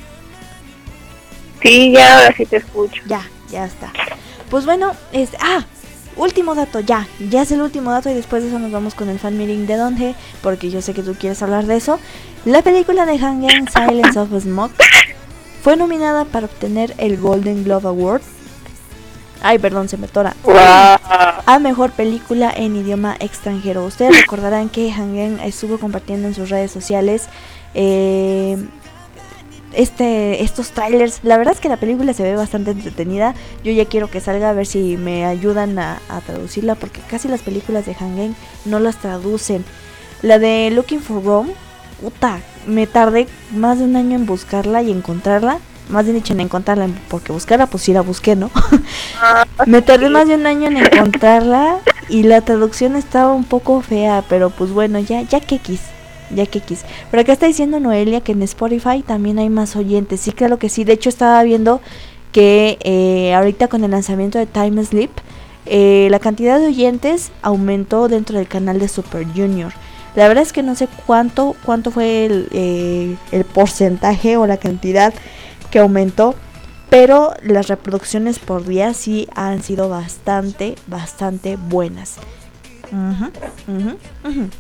Sí, ya, ahora sí te escucho. Ya, ya está. Pues bueno, este, ah, último dato, ya, ya es el último dato y después de eso nos vamos con el fan meeting de Donde, porque yo sé que tú quieres hablar de eso. La película de Hangen Silence of Smoke fue nominada para obtener el Golden Globe Award. Ay, perdón, se me tora. Wow. A mejor película en idioma extranjero. Ustedes recordarán que Hangen estuvo compartiendo en sus redes sociales eh, este estos trailers. La verdad es que la película se ve bastante entretenida. Yo ya quiero que salga a ver si me ayudan a, a traducirla, porque casi las películas de Hangen no las traducen. La de Looking for Rome, puta, me tardé más de un año en buscarla y encontrarla. Más bien dicho en encontrarla, porque buscarla pues sí la busqué, ¿no? Me tardé más de un año en encontrarla y la traducción estaba un poco fea, pero pues bueno, ya ya que quis, ya que quis. Pero acá está diciendo Noelia que en Spotify también hay más oyentes. Sí, claro que sí. De hecho estaba viendo que eh, ahorita con el lanzamiento de Time Sleep, eh, la cantidad de oyentes aumentó dentro del canal de Super Junior. La verdad es que no sé cuánto cuánto fue el, eh, el porcentaje o la cantidad que aumentó, pero las reproducciones por día sí han sido bastante, bastante buenas. Ujú, ujú, ujú.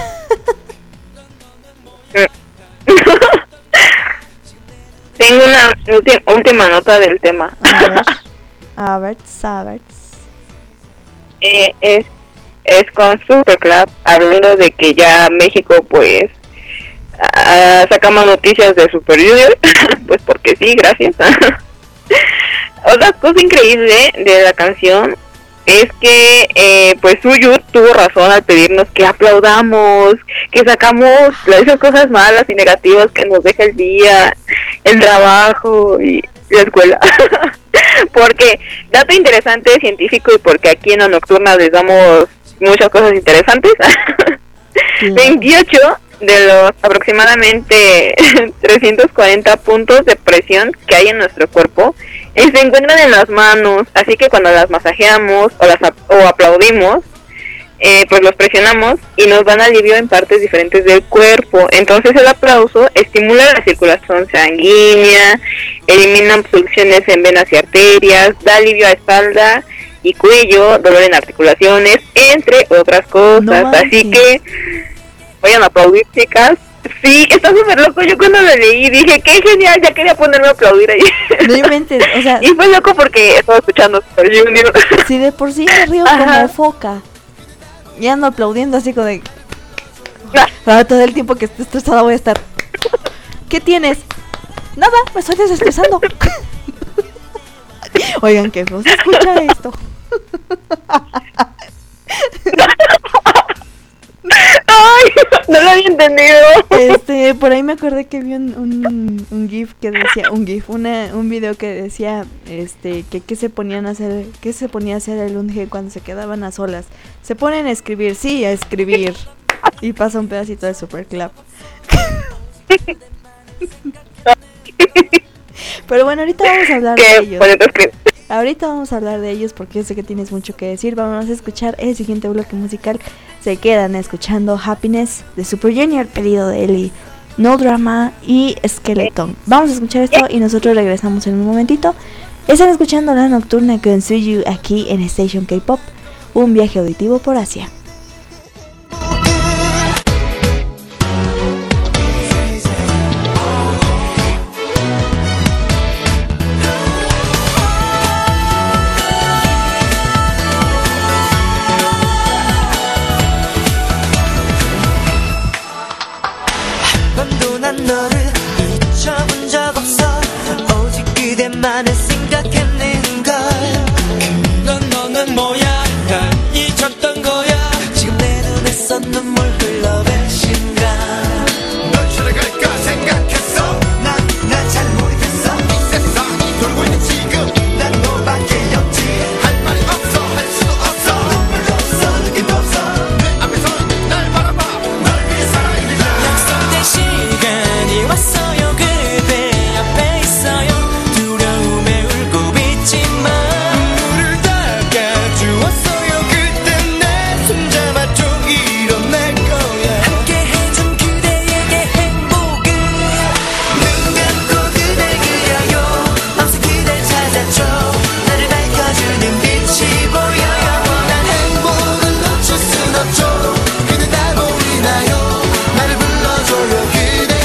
Tengo una ulti- última nota del tema. A ver, a ver, a ver. Eh, es, es con Superclub, hablando de que ya México pues ah, sacamos noticias de Super Junior, pues porque sí, gracias. Otra cosa increíble de la canción es que eh, pues Suyu tuvo razón al pedirnos que aplaudamos, que sacamos esas cosas malas y negativas que nos deja el día, el trabajo y la escuela. Porque, dato interesante científico, y porque aquí en la nocturna les damos muchas cosas interesantes, sí. veintiocho de los aproximadamente trescientos cuarenta puntos de presión que hay en nuestro cuerpo eh, se encuentran en las manos, así que cuando las masajeamos o las o aplaudimos, eh, pues los presionamos y nos dan alivio en partes diferentes del cuerpo. Entonces el aplauso estimula la circulación sanguínea, elimina obstrucciones en venas y arterias, da alivio a espalda y cuello, dolor en articulaciones, entre otras cosas. No, así sí. que vayan a aplaudir, chicas. Sí, está súper loco. Yo cuando lo leí dije, qué genial, ya quería ponerme a aplaudir ahí. No inventes, o sea... Y fue loco porque estaba escuchando Super Junior. Si de por sí me río como foca, y ando aplaudiendo así como de... Ah, todo el tiempo que esté estresada voy a estar... ¿Qué tienes? Nada, me estoy desestresando. Oigan, que no se escucha esto. Ay, no lo había entendido. Este, por ahí me acordé que vi un, un, un gif que decía, un gif, una, un video que decía, este, que qué se ponían a hacer, qué se ponía a hacer el Unge cuando se quedaban a solas. Se ponen a escribir, sí, a escribir. Y pasa un pedacito de Super Clap. Pero bueno, ahorita vamos a hablar de ellos. Ahorita vamos a hablar de ellos porque yo sé que tienes mucho que decir. Vamos a escuchar el siguiente bloque musical. Se quedan escuchando Happiness de Super Junior, pedido de Eli, No Drama y Skeleton. Vamos a escuchar esto y nosotros regresamos en un momentito. Están escuchando La Nocturna con Suyu aquí en Station K-Pop, un viaje auditivo por Asia. 너를 잊혀본 적 없어 오직 그대만을 생각했는걸 그런 너는 뭐야 날 잊었던 거야 지금 내 눈에서 눈물 흘러 배신가 널 찾아갈까 생각했어 난 날 잘 모르겠어 이 세상이 돌고 있는 지금 난 너밖에 없지 할 말이 없어 할 수도 없어 눈물도 없어 느낌도 없어 내 앞에서 날 바라봐 널 위해 살아있는 약속된 시간 왔어요 그대 앞에 있어요 두려움에 울고 있지만 눈물을 닦아주었어요 그때 내 손잡아줘 일어날 거야 함께 해준 그대에게 행복은 눈 감고 그댈 그려요 맘속 그댈 찾아줘 나를 밝혀주는 빛이 보여요 난 행복을 놓칠 순 없죠 그대 날 보이나요 나를 불러줘요 그대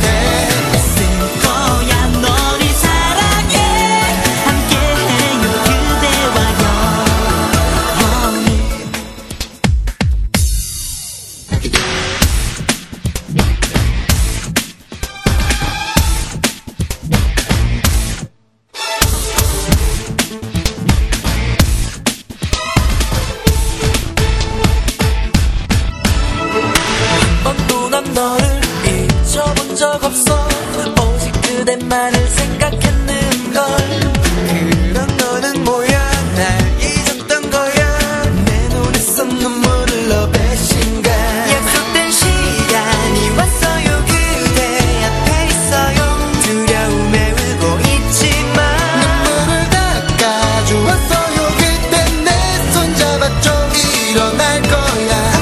너를 잊어본 적 없어 오직 그대만을 생각했는걸 그런 너는 뭐야 날 잊었던 거야 내 눈에서 눈물 흘러 배신가 약속된 시간이 왔어요 그대 앞에 있어요 두려움에 울고 있지만 눈물을 닦아주었어요 그때 내 손 잡아줘 일어날 거야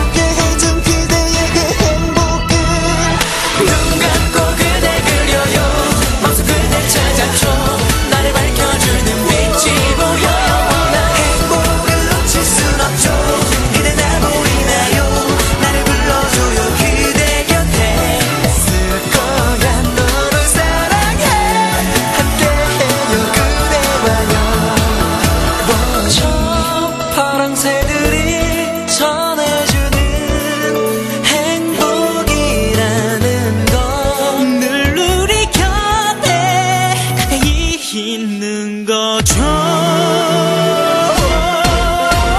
있는 거죠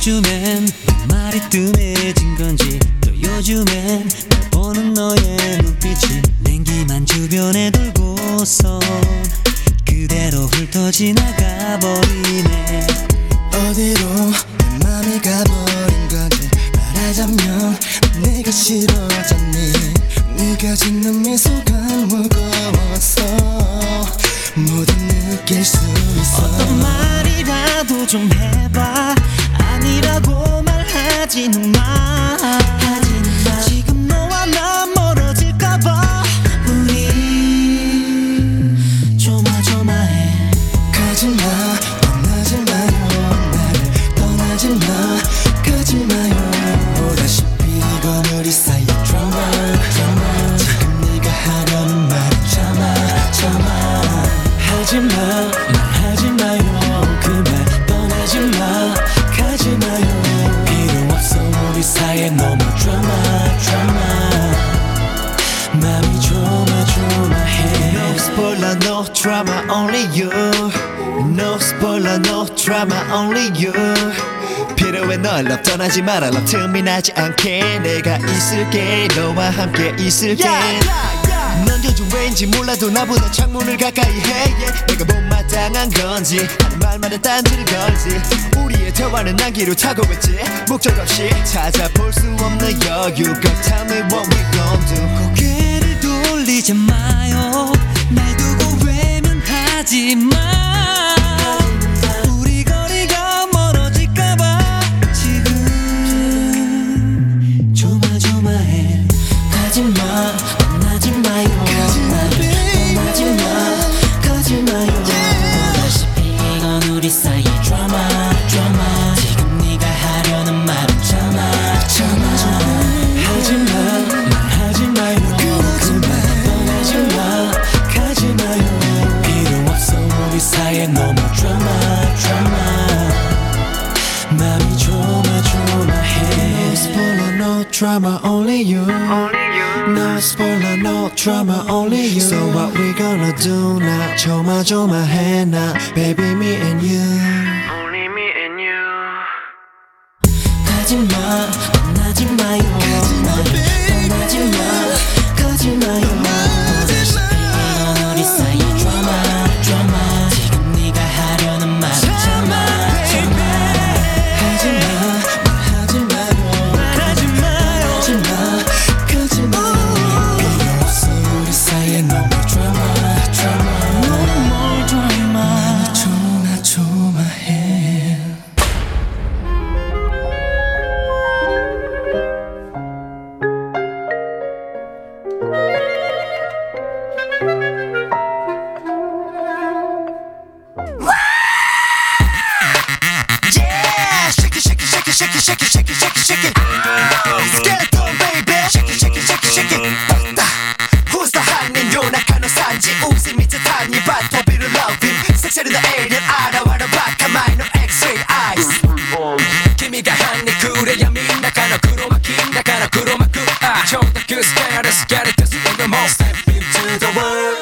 요즘엔 말이 뜸해진 건지 또 요즘엔 날 보는 너의 눈빛이 냉기만 주변에 돌고서 그대로 훑어 지나가 버리네. 어디로 내 맘이 가버린 건지 말하자면 내가 싫어졌니. 네가 짓는 미소가 무거웠어. 모두 느낄 수 있어. 어떤 말이라도 좀 해봐. 아니라고 말하지는 마. 지금 너와 나 멀어질까봐 우리 조마조마해. 가지마 떠나지 마요. 나를 떠나지 마. 가지마요. 보다시피 이건 우리 사이의 드라마 드라마. 지금 네가 하려는 말은 참아 참아. 하지마 말하지마요. 그만 떠나지마. 가지마요. 필요 없어 우리 사이에 너무 드라마 드라마. 맘이 조마조마해. No spoiler, no drama, only you. No spoiler, no drama, only you. 필요해 널 love 떠나지 마라. love 틈이 나지 않게 내가 있을게. 너와 함께 있을게. yeah, yeah, yeah. 넌 요즘 왠지 몰라도 나보다 창문을 가까이 해. yeah. 내가 못마땅한 건지 하는 말마다 딴지를 걸지. 우리의 대화는 난기로 타고 있지. 목적 없이 찾아볼 수 없는 여유. Go tell me what we gon' do. 고개를 돌리지 마요. 날 두고 외면하지 마. 우리 거리가 멀어질까봐 지금 조마조마해. 가지마 떠나지 마요. 떠나지 마. 가지마요. 보다시피 이건 우리 사이의 드라마 드라마. 지금 네가 하려는 말은 참아 참아. 하지마 말하지마요. 그만 떠나지 마. 가지마요. 필요 없어 우리 사이에 너무 드라마 드라마. 맘이 조마조마해. No spoiler, no drama, only you. No spoiler, no drama, only you. So what we gonna do now? 조마조마해 나, baby me and you. Only me and you. 가지마 떠나지 마요. 떠나지 마. 가지마요. 이건 우리 사이의 드라마 드라마. 지금 네가 하려는 말은 참아 참아. 하지마 말하지마요. 말하지마요. 가지마 가지마요. 필요 없어 우리 사이에 너무 드라마 드라마. 너무 뭘 드라마. 조마조마해. Yeah, shake it, shake it, shake it, shake it, shake it, shake it, shake it, shake it. Skeleton baby, shake it, shake it, shake it, shake it. 왔다. Who's the honey? 요나카노 산지 웃음이 듯하니 바토비를 loving. 섹시한 너 alien 알아와라 바카마이 no X-ray eyes. 君が犯人그래야 민나가 너 크로마키 나가 너 크로마크 아 정답 그 스타일을 스케르트스 in the mall. Step into the world.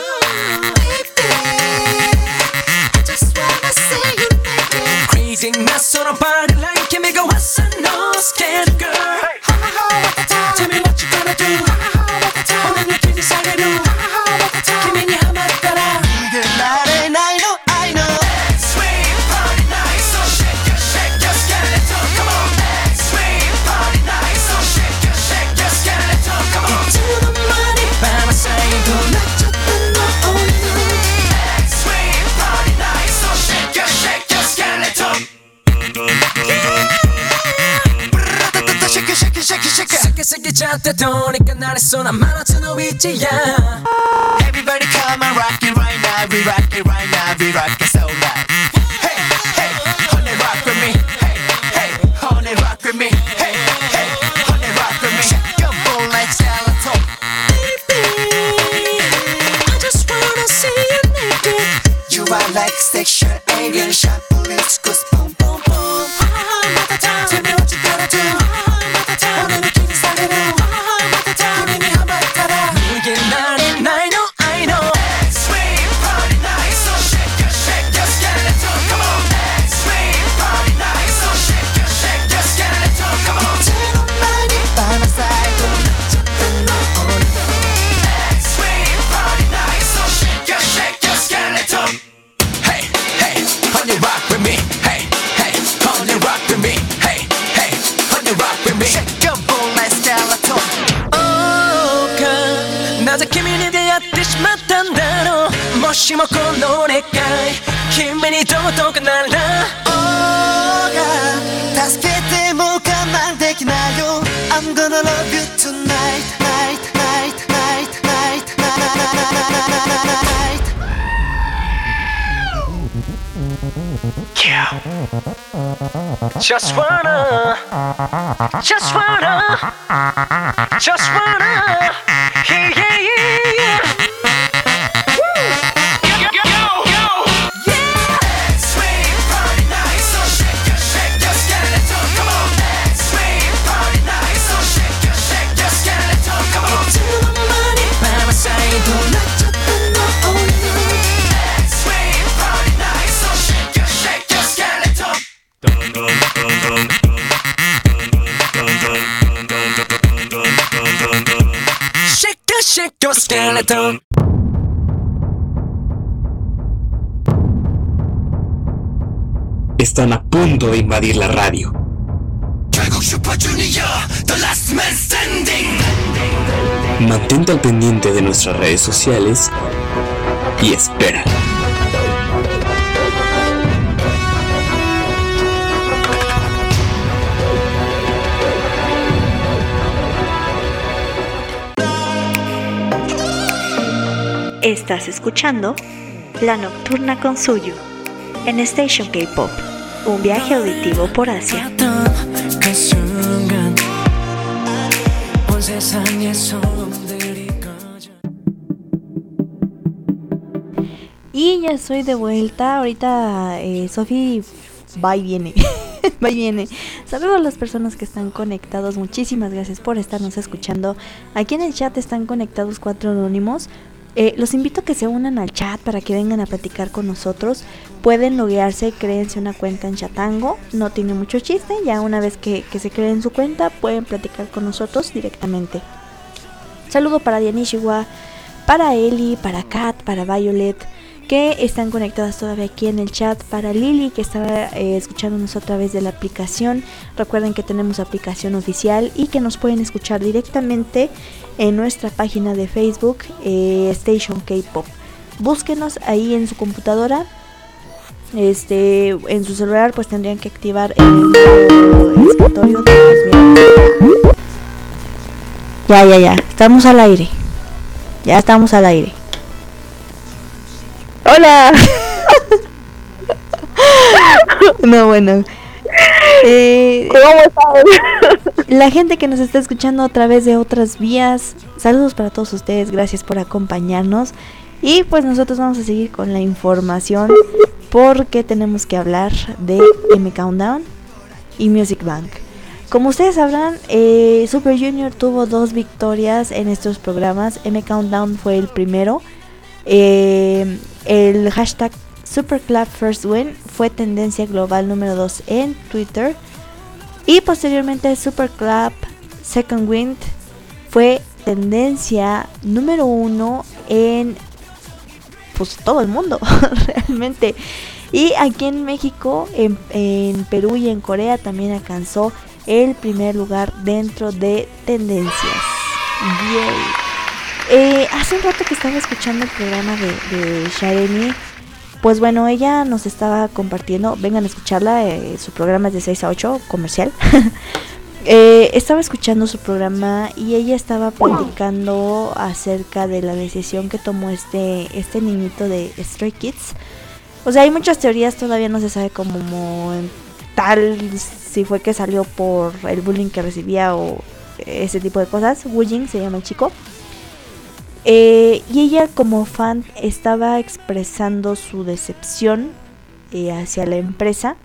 Crazy 낯설은 party like 김이가 왔어 no scared girl. Tell me what you gonna do. 오늘 느낌이 살려줘. 김이니 한번 따라. 이게 나의 I know, I know. Sweet party night, so shake your, shake your skeleton, come on. Sweet party night, so shake your, shake your skeleton, come on. 이제는 많이 밤을 사이도 낮췄던 너 오늘. Sweet party night, so shake your, shake your skeleton. Shake it, shake it, shake it, shake it. 새끼 새끼 잔뜩 도니까 나를 쏘나 많았던 너 있지야. Everybody come and rock it right now. We rock it right now. We rock it so loud. Hey, hey, honey rock with me. Hey, hey, honey rock with me. Hey, hey, honey rock with me. Shake your ball like skeleton. Baby, I just wanna see you naked. You are like sexual alien shot bullets. Goose boom, boom, boom. Tell me what you gonna do. 오늘 느낌이 살려줘. 김이니 한번 따라. 이게 나의 I know, I know. Sweet party night, so shake your, shake your skeleton, come on. Sweet party night, so shake your, shake your しもこの願い君に届くなら Oh God 助けても我慢できないよ I'm gonna love you tonight night night night night night Yeah. Just wanna, just wanna, just wanna, yeah, yeah, yeah, yeah. Yo, yo, yo, yo. Yeah. Swing party night, so shake your, shake your skeleton, come on. Swing party night, so shake your, shake your skeleton, come on. To the money by my side, don't let you know. Swing party night, so shake your, shake your skeleton. Shake your, shake your skeleton. Están a punto de invadir la radio. Dragon Super Junior, the last man standing. Mantente al pendiente de nuestras redes sociales y espera. Estás escuchando La Nocturna con Suyu en Station K-Pop, un viaje auditivo por Asia. 그 순간 온 세상의 소음들이 꺼져. Y ya estoy de vuelta. Ahorita eh, Sofi va y viene. Va y viene. Saludos a las personas que están conectados. Muchísimas gracias por estarnos escuchando. Aquí en el chat están conectados cuatro anónimos. Eh, los invito a que se unan al chat para que vengan a platicar con nosotros. Pueden loguearse, créense una cuenta en Chatango. No tiene mucho chiste. Ya una vez que, que se creen su cuenta, pueden platicar con nosotros directamente. Saludo para Dianishiwa, para Eli, para Kat, para Violet, que están conectadas todavía aquí en el chat, para Lily, que está eh, escuchándonos a través de la aplicación. Recuerden que tenemos aplicación oficial y que nos pueden escuchar directamente en nuestra página de Facebook, eh, Station K-Pop. Búsquenos ahí en su computadora. Este, en su celular pues tendrían que activar el escritorio. Ya, ya, ya, estamos al aire. Ya estamos al aire. Hola. No, bueno. Eh, ¿Cómo estás? la gente que nos está escuchando a través de otras vías, saludos para todos ustedes, gracias por acompañarnos. Y pues nosotros vamos a seguir con la información porque tenemos que hablar de M Countdown y Music Bank. Como ustedes sabrán, eh, Super Junior tuvo dos victorias en estos programas. M Countdown fue el primero. Eh, el hashtag Superclub First Win fue tendencia global número dos en Twitter. Y posteriormente Superclub Second Wind fue tendencia número uno en pues todo el mundo realmente. Y aquí en México, en, en Perú y en Corea también alcanzó el primer lugar dentro de tendencias. Yay. Eh, hace un rato que estaba escuchando el programa de, de Sharemi. Pues bueno, ella nos estaba compartiendo, vengan a escucharla, eh, su programa es de seis a ocho, comercial. eh, estaba escuchando su programa y ella estaba platicando acerca de la decisión que tomó este, este niñito de Stray Kids. O sea, hay muchas teorías, todavía no se sabe cómo tal, si fue que salió por el bullying que recibía o ese tipo de cosas. Woojin se llama el chico. Eh, y ella como fan estaba expresando su decepción eh, hacia la empresa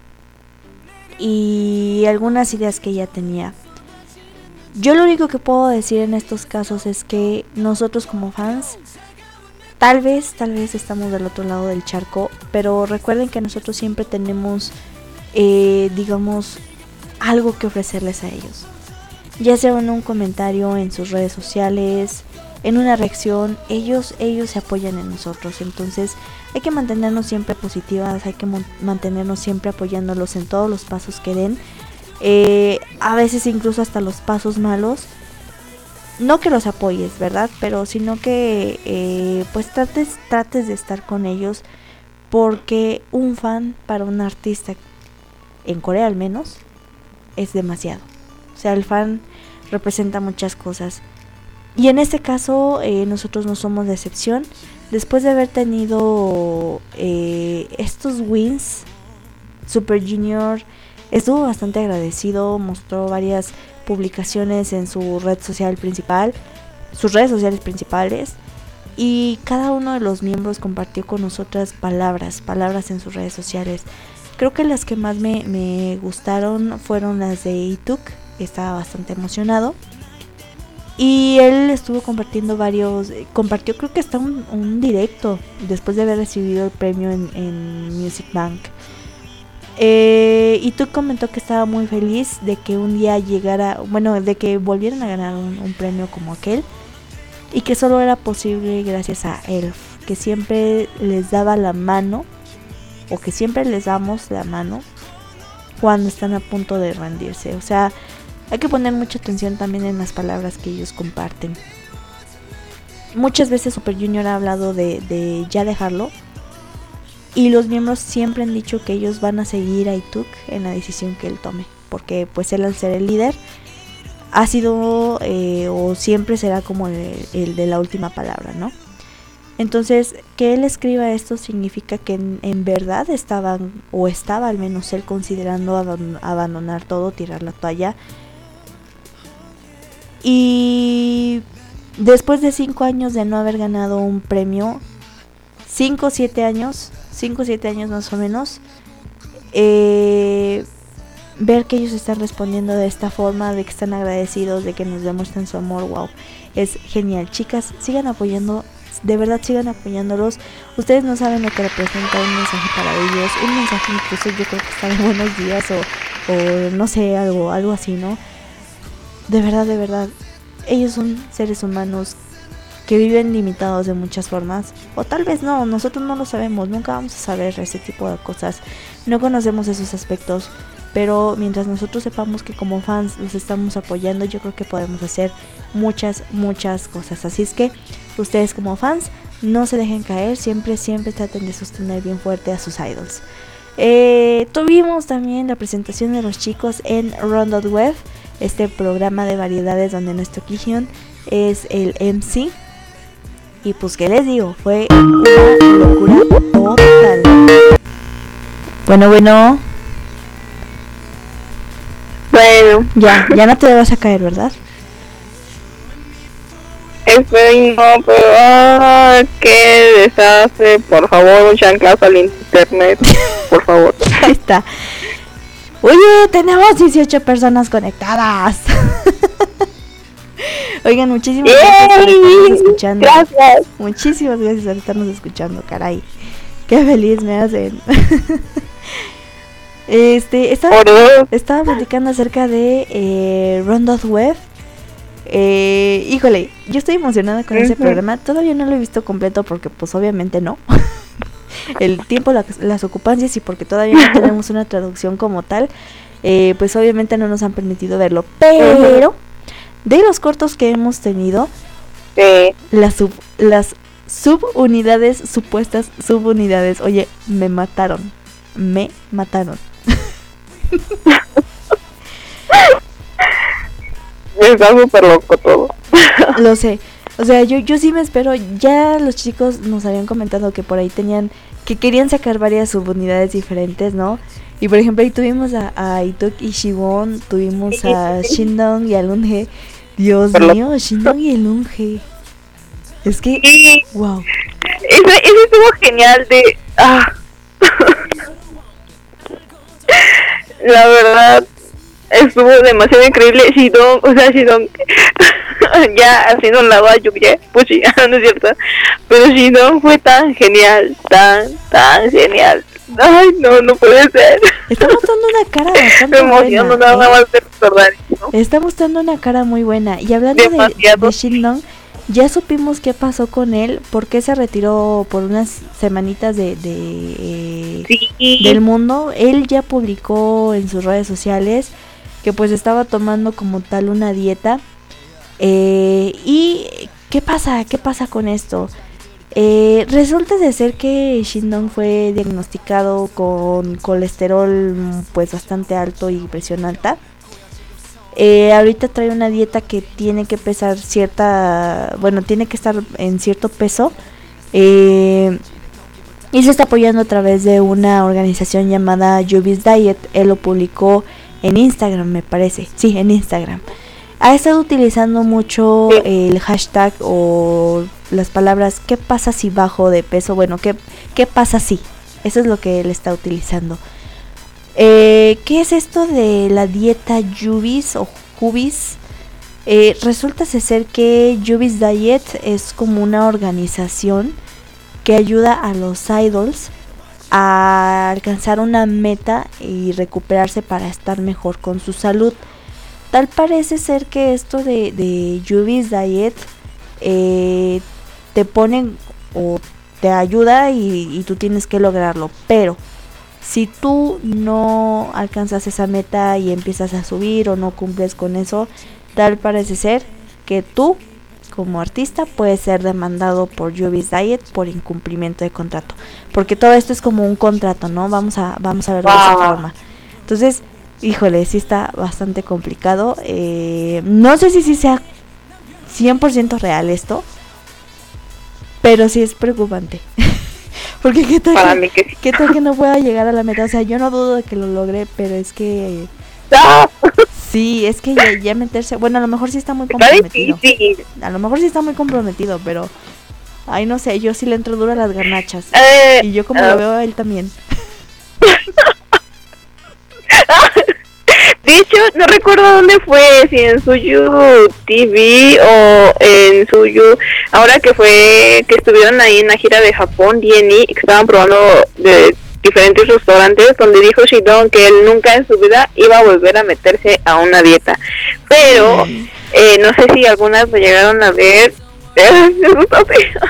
y algunas ideas que ella tenía. Yo lo único que puedo decir en estos casos es que nosotros como fans tal vez, tal vez estamos del otro lado del charco, pero recuerden que nosotros siempre tenemos, eh, digamos, algo que ofrecerles a ellos. Ya sea en un comentario en sus redes sociales, en una reacción, ellos ellos se apoyan en nosotros. Entonces hay que mantenernos siempre positivas, hay que mon- mantenernos siempre apoyándolos en todos los pasos que den, eh, a veces incluso hasta los pasos malos. no que los apoyes, ¿verdad? Pero sino que eh, pues trates, trates de estar con ellos, porque un fan para un artista, en Corea al menos, es demasiado. O sea, el fan representa muchas cosas. Y en este caso eh, nosotros no somos de excepción. Después de haber tenido eh, estos wins, Super Junior estuvo bastante agradecido, mostró varias publicaciones en su red social principal, sus redes sociales principales, y cada uno de los miembros compartió con nosotras palabras, palabras en sus redes sociales. Creo que las que más me, me gustaron fueron las de Ituk, que estaba bastante emocionado. Y él estuvo compartiendo varios, compartió creo que hasta un, un directo después de haber recibido el premio en, en Music Bank. Eh, y tú comentó que estaba muy feliz de que un día llegara, bueno, de que volvieran a ganar un, un premio como aquel, y que solo era posible gracias a Elf, que siempre les daba la mano, o que siempre les damos la mano cuando están a punto de rendirse. O sea, hay que poner mucha atención también en las palabras que ellos comparten. Muchas veces Super Junior ha hablado de, de ya dejarlo, y los miembros siempre han dicho que ellos van a seguir a Ituk en la decisión que él tome, porque pues él, al ser el líder, ha sido eh, o siempre será como el, el de la última palabra, ¿no? Entonces, que él escriba esto significa que en, en verdad estaban, o estaba al menos él, considerando abandon- abandonar todo, tirar la toalla. Y después de cinco años de no haber ganado un premio, cinco o siete años, cinco o siete años más o menos, eh, ver que ellos están respondiendo de esta forma, de que están agradecidos, de que nos demuestran su amor, wow, es genial. Chicas, sigan apoyando, de verdad sigan apoyándolos. Ustedes no saben lo que representa un mensaje para ellos, un mensaje incluso yo creo que está de buenos días o, o no sé, algo, algo así, ¿no? De verdad, de verdad, ellos son seres humanos que viven limitados de muchas formas, o tal vez no, nosotros no lo sabemos, nunca vamos a saber ese tipo de cosas, no conocemos esos aspectos, pero mientras nosotros sepamos que como fans los estamos apoyando, yo creo que podemos hacer muchas, muchas cosas. Así es que ustedes como fans no se dejen caer, siempre, siempre traten de sostener bien fuerte a sus idols. Eh, tuvimos también la presentación de los chicos en Round Web, este programa de variedades donde nuestro Kihyun es el M C. Y pues qué les digo, fue una locura total. Bueno, bueno. Bueno, Ya, ya no te vas a caer, ¿verdad? espero y no, pero ah, qué desastre. Por favor, un chanclazo al internet, por favor. Ahí está. Oye, tenemos dieciocho personas conectadas. Oigan, muchísimas gracias por estarnos escuchando. Gracias. Muchísimas gracias por estarnos escuchando, caray. Qué feliz me hacen. Este, estaba, Por dos. estaba platicando acerca de eh, Round Web. Eh, híjole, yo estoy emocionada con ese Ujú. programa. Todavía no lo he visto completo porque pues obviamente no. El tiempo, la- las ocupancias y porque todavía no tenemos una traducción como tal, eh, pues obviamente no nos han permitido verlo. Pero de los cortos que hemos tenido, Sí. las sub, las subunidades, supuestas subunidades, oye, me mataron, me mataron. Está súper loco todo. Lo sé. O sea, yo, yo sí me espero. Ya los chicos nos habían comentado que por ahí tenían, que querían sacar varias subunidades diferentes, ¿no? Y por ejemplo ahí tuvimos a, a Ituk y Shiwon, tuvimos a Shindong y a Lunge. Dios Pero- mío, Shindong y el Lunge. Es que, Sí, wow. ese, ese estuvo genial de... Ah. La verdad, estuvo demasiado increíble. Shidong, o sea, Shidong ya haciendo un lado a Yukye, pues sí, no es cierto. Pero Shidong fue tan genial, tan, tan genial. Ay, no, no puede ser. Está mostrando una cara Me bastante emociono buena. nada ¿eh? más de recordar eso. Está mostrando una cara muy buena. Y hablando de, Demasiado. de Shindong, ya supimos qué pasó con él, por qué se retiró por unas semanitas de, de eh, Sí. del mundo. Él ya publicó en sus redes sociales que pues estaba tomando como tal una dieta Eh, ¿Y qué pasa? ¿Qué pasa con esto? Eh, resulta de ser que Shindong fue diagnosticado con colesterol pues bastante alto y presión alta. Eh, ahorita trae una dieta que tiene que pesar cierta, bueno, tiene que estar en cierto peso. Eh, y se está apoyando a través de una organización llamada Juvis Diet. Él lo publicó en Instagram, me parece. Sí, en Instagram. Ha estado utilizando mucho el hashtag o las palabras ¿qué pasa si bajo de peso? Bueno, ¿qué, qué pasa si? Eso es lo que él está utilizando. Eh, ¿Qué es esto de la dieta Juvis o Juvis? Eh, resulta ser que Juvis Diet es como una organización que ayuda a los idols a alcanzar una meta y recuperarse para estar mejor con su salud. Tal parece ser que esto de, de Juvis Diet eh, te ponen o te ayuda y, y tú tienes que lograrlo, pero si tú no alcanzas esa meta y empiezas a subir o no cumples con eso, tal parece ser que tú como artista puedes ser demandado por Juvis Diet por incumplimiento de contrato, porque todo esto es como un contrato, ¿no? Vamos a vamos a verlo de esa forma. Entonces, híjole, sí está bastante complicado. Eh, no sé si sí sea cien por ciento real esto, pero sí es preocupante. Porque qué tal, Para que, mí que sí. qué tal que no pueda llegar a la meta. O sea, yo no dudo de que lo logre, pero es que ¡Ah! sí, es que ya, ya meterse, bueno, a lo mejor sí está muy Está comprometido. difícil. A lo mejor sí está muy comprometido, pero ay, no sé, yo sí le entro duro a las garnachas. Eh, Y yo como ah. lo veo a él también. De hecho, no recuerdo dónde fue, si en Suyu T V o en Suyu, ahora que fue, que estuvieron ahí en la gira de Japón, D N E, que estaban probando de diferentes restaurantes, donde dijo Shindong que él nunca en su vida iba a volver a meterse a una dieta. Pero, eh, no sé si algunas lo llegaron a ver, eso está feo.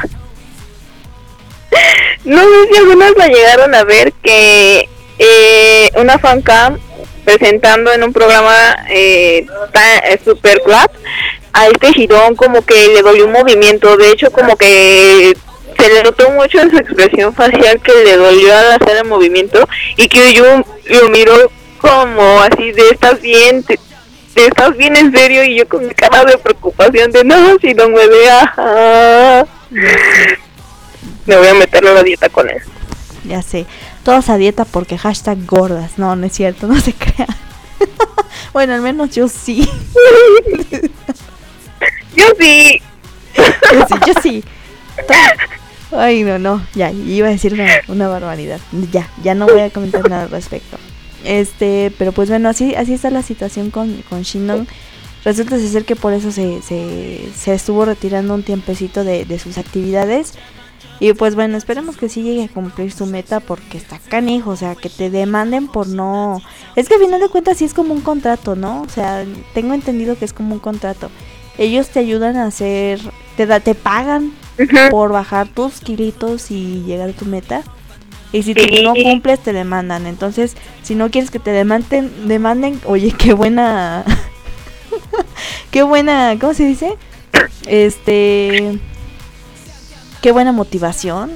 No sé si algunas la llegaron a ver que eh, una fancam presentando en un programa eh, ta- eh, Super Club a este Girón como que le dolió un movimiento, de hecho como que se le notó mucho en su expresión facial que le dolió al hacer el movimiento y que yo lo miro como así de estás bien, te, te estás bien en serio, y yo con mi cara de preocupación de no, si no me vea me voy a meter a la dieta con él. Ya sé, todos a dieta porque hashtag gordas. No, no es cierto, no se crean. Bueno, al menos yo sí. Yo sí. Yo sí, yo sí. Ay, no, no, ya, iba a decir una, una barbaridad. Ya, ya no voy a comentar nada al respecto. Este, pero pues bueno, así así está la situación con, con Shindong. Resulta ser que por eso se, se, se estuvo retirando un tiempecito de, de sus actividades. Y pues bueno, esperemos que sí llegue a cumplir su meta, porque está canijo, o sea, que te demanden por no... Es que al final de cuentas sí es como un contrato, ¿no? O sea, tengo entendido que es como un contrato. Ellos te ayudan a hacer... Te, da, te pagan Uh-huh. por bajar tus kilitos y llegar a tu meta. Y si Sí. tú no cumples, te demandan. Entonces, si no quieres que te demanden, demanden, oye, qué buena... qué buena... ¿Cómo se dice? Este... Qué buena motivación.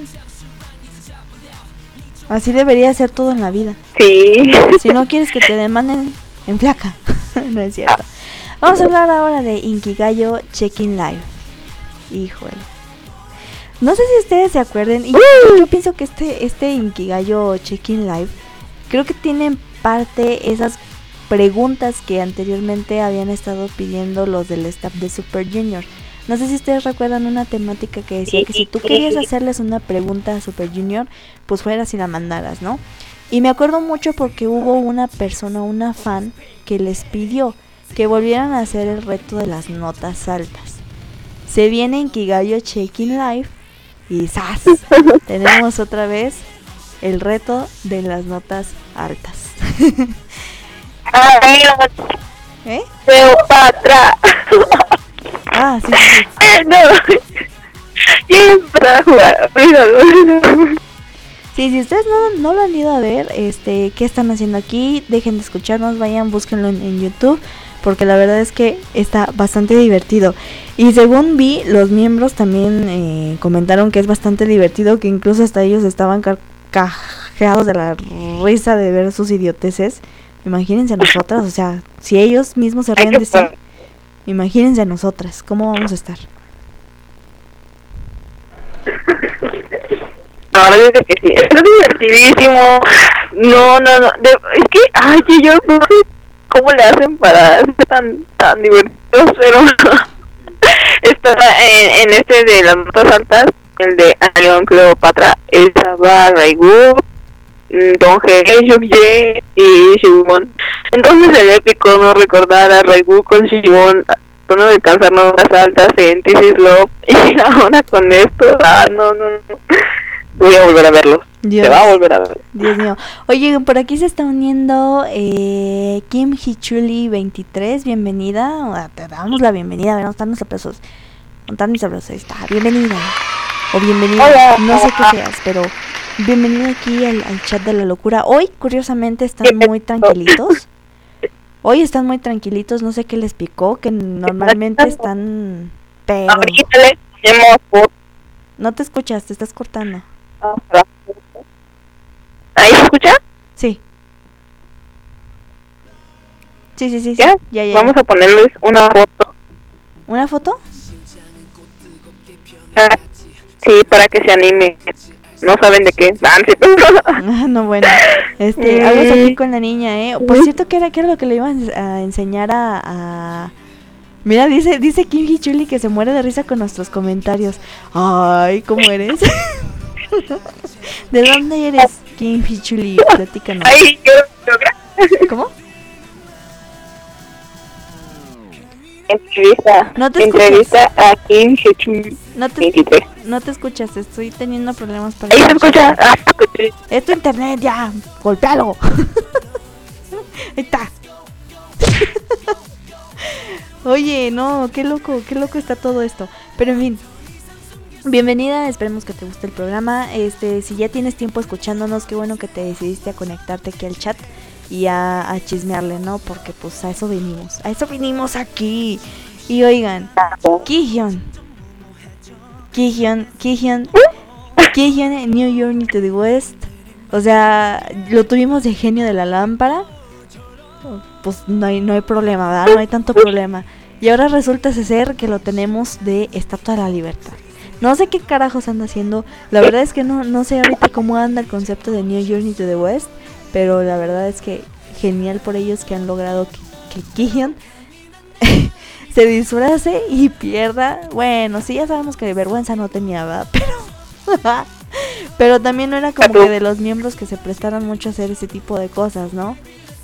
Así debería ser todo en la vida. Sí. Si no quieres que te demanden, en flaca. No es cierto. Vamos a hablar ahora de Inkigayo Check-in Live. Híjole. No sé si ustedes se acuerden. Y yo, yo pienso que este, este Inkigayo Check-in Live, creo que tiene en parte esas preguntas que anteriormente habían estado pidiendo los del staff de Super Junior. No sé si ustedes recuerdan una temática que decía que si tú querías hacerles una pregunta a Super Junior, pues fueras y la mandaras, ¿no? Y me acuerdo mucho porque hubo una persona, una fan, que les pidió que volvieran a hacer el reto de las notas altas. Se viene Inkigayo Check-in Live y ¡zas! Tenemos otra vez el reto de las notas altas. Ay, ¿Eh? Cleopatra. Ah, sí, sí, sí. Eh, no. Siempre a jugar. Sí, si ustedes no, no lo han ido a ver, este, ¿qué están haciendo aquí? Dejen de escucharnos, vayan, búsquenlo en, en YouTube, porque la verdad es que está bastante divertido. Y según vi, los miembros también eh, comentaron que es bastante divertido, que incluso hasta ellos estaban carcajeados de la risa de ver sus idioteces. Imagínense a nosotras, o sea, si ellos mismos se ríen de sí, imagínense a nosotras, ¿cómo vamos a estar? Ahora dice que sí, es divertidísimo. No, no, no. De, es que, ay, que yo no sé cómo le hacen para ser tan, tan divertidos, pero está en, en este de las notas altas, el de Arión Cleopatra, estaba Raigu, Don G, Yuye y Shimon. Entonces el épico no recordar a Raigu con Shimon, uno de alcanzar notas altas en This Is Love, y ahora con esto, ah, no, no, no. Voy a volver a verlo. Dios. Se va a volver a ver. Dios mío. Oye, por aquí se está uniendo eh, Kim Hichuli veintitrés. Bienvenida. Te damos la bienvenida. A ver, ¿dónde están los aplausos? ¿Dónde están mis aplausos? Ahí está. Bienvenida. O bienvenida. Hola. No sé qué seas, pero bienvenida aquí al, al chat de la locura. Hoy, curiosamente, están muy tranquilitos. Hoy están muy tranquilitos. No sé qué les picó. Que normalmente están... Pero... Ahorita le tenemos por... No te escuchas, te estás cortando. ¿Ahí se escucha? Sí. Sí, sí, sí, sí. ¿Ya? Ya, ya, Vamos ya. a ponerles una foto. ¿Una foto? Ah, sí, para que se anime. No saben de qué. Ah, sí. Ah, no, bueno. Este, Mm. algo aquí con la niña, ¿eh? Por cierto, ¿qué era, qué era lo que le iban a enseñar a... a... Mira, dice dice Kim Hichuli que se muere de risa con nuestros comentarios. Ay, ¿cómo eres? ¿De dónde eres, Kim Hichuli? Platícanos. Ay, yo, yo, ¿Cómo? Entrevista. No te Entrevista a Kim Hichuli No te, veintitrés. no te escuchas, estoy teniendo problemas para... Ahí se escucha. Ah, escuché. Es tu internet, ya, golpealo. Ahí está. Oye, no, qué loco, qué loco está todo esto. Pero en fin, bienvenida, esperemos que te guste el programa. Este, si ya tienes tiempo escuchándonos, qué bueno que te decidiste a conectarte aquí al chat y a, a chismearle, ¿no? Porque pues a eso vinimos, a eso vinimos aquí. Y oigan, Kihyun, Kihyun, Kihyun, Kihyun, New Journey to the West. O sea, lo tuvimos de genio de la lámpara. Pues no hay, no hay problema, ¿verdad? No hay tanto problema. Y ahora resulta ser que lo tenemos de Estatua de la Libertad. No sé qué carajos anda haciendo. La verdad es que no, no sé ahorita cómo anda el concepto de New Journey to the West. Pero la verdad es que genial por ellos que han logrado que, que Kihyun se disfrace y pierda. Bueno, sí, ya sabemos que de vergüenza no tenía, ¿verdad? Pero, pero también no era como que de los miembros que se prestaran mucho a hacer ese tipo de cosas, ¿no?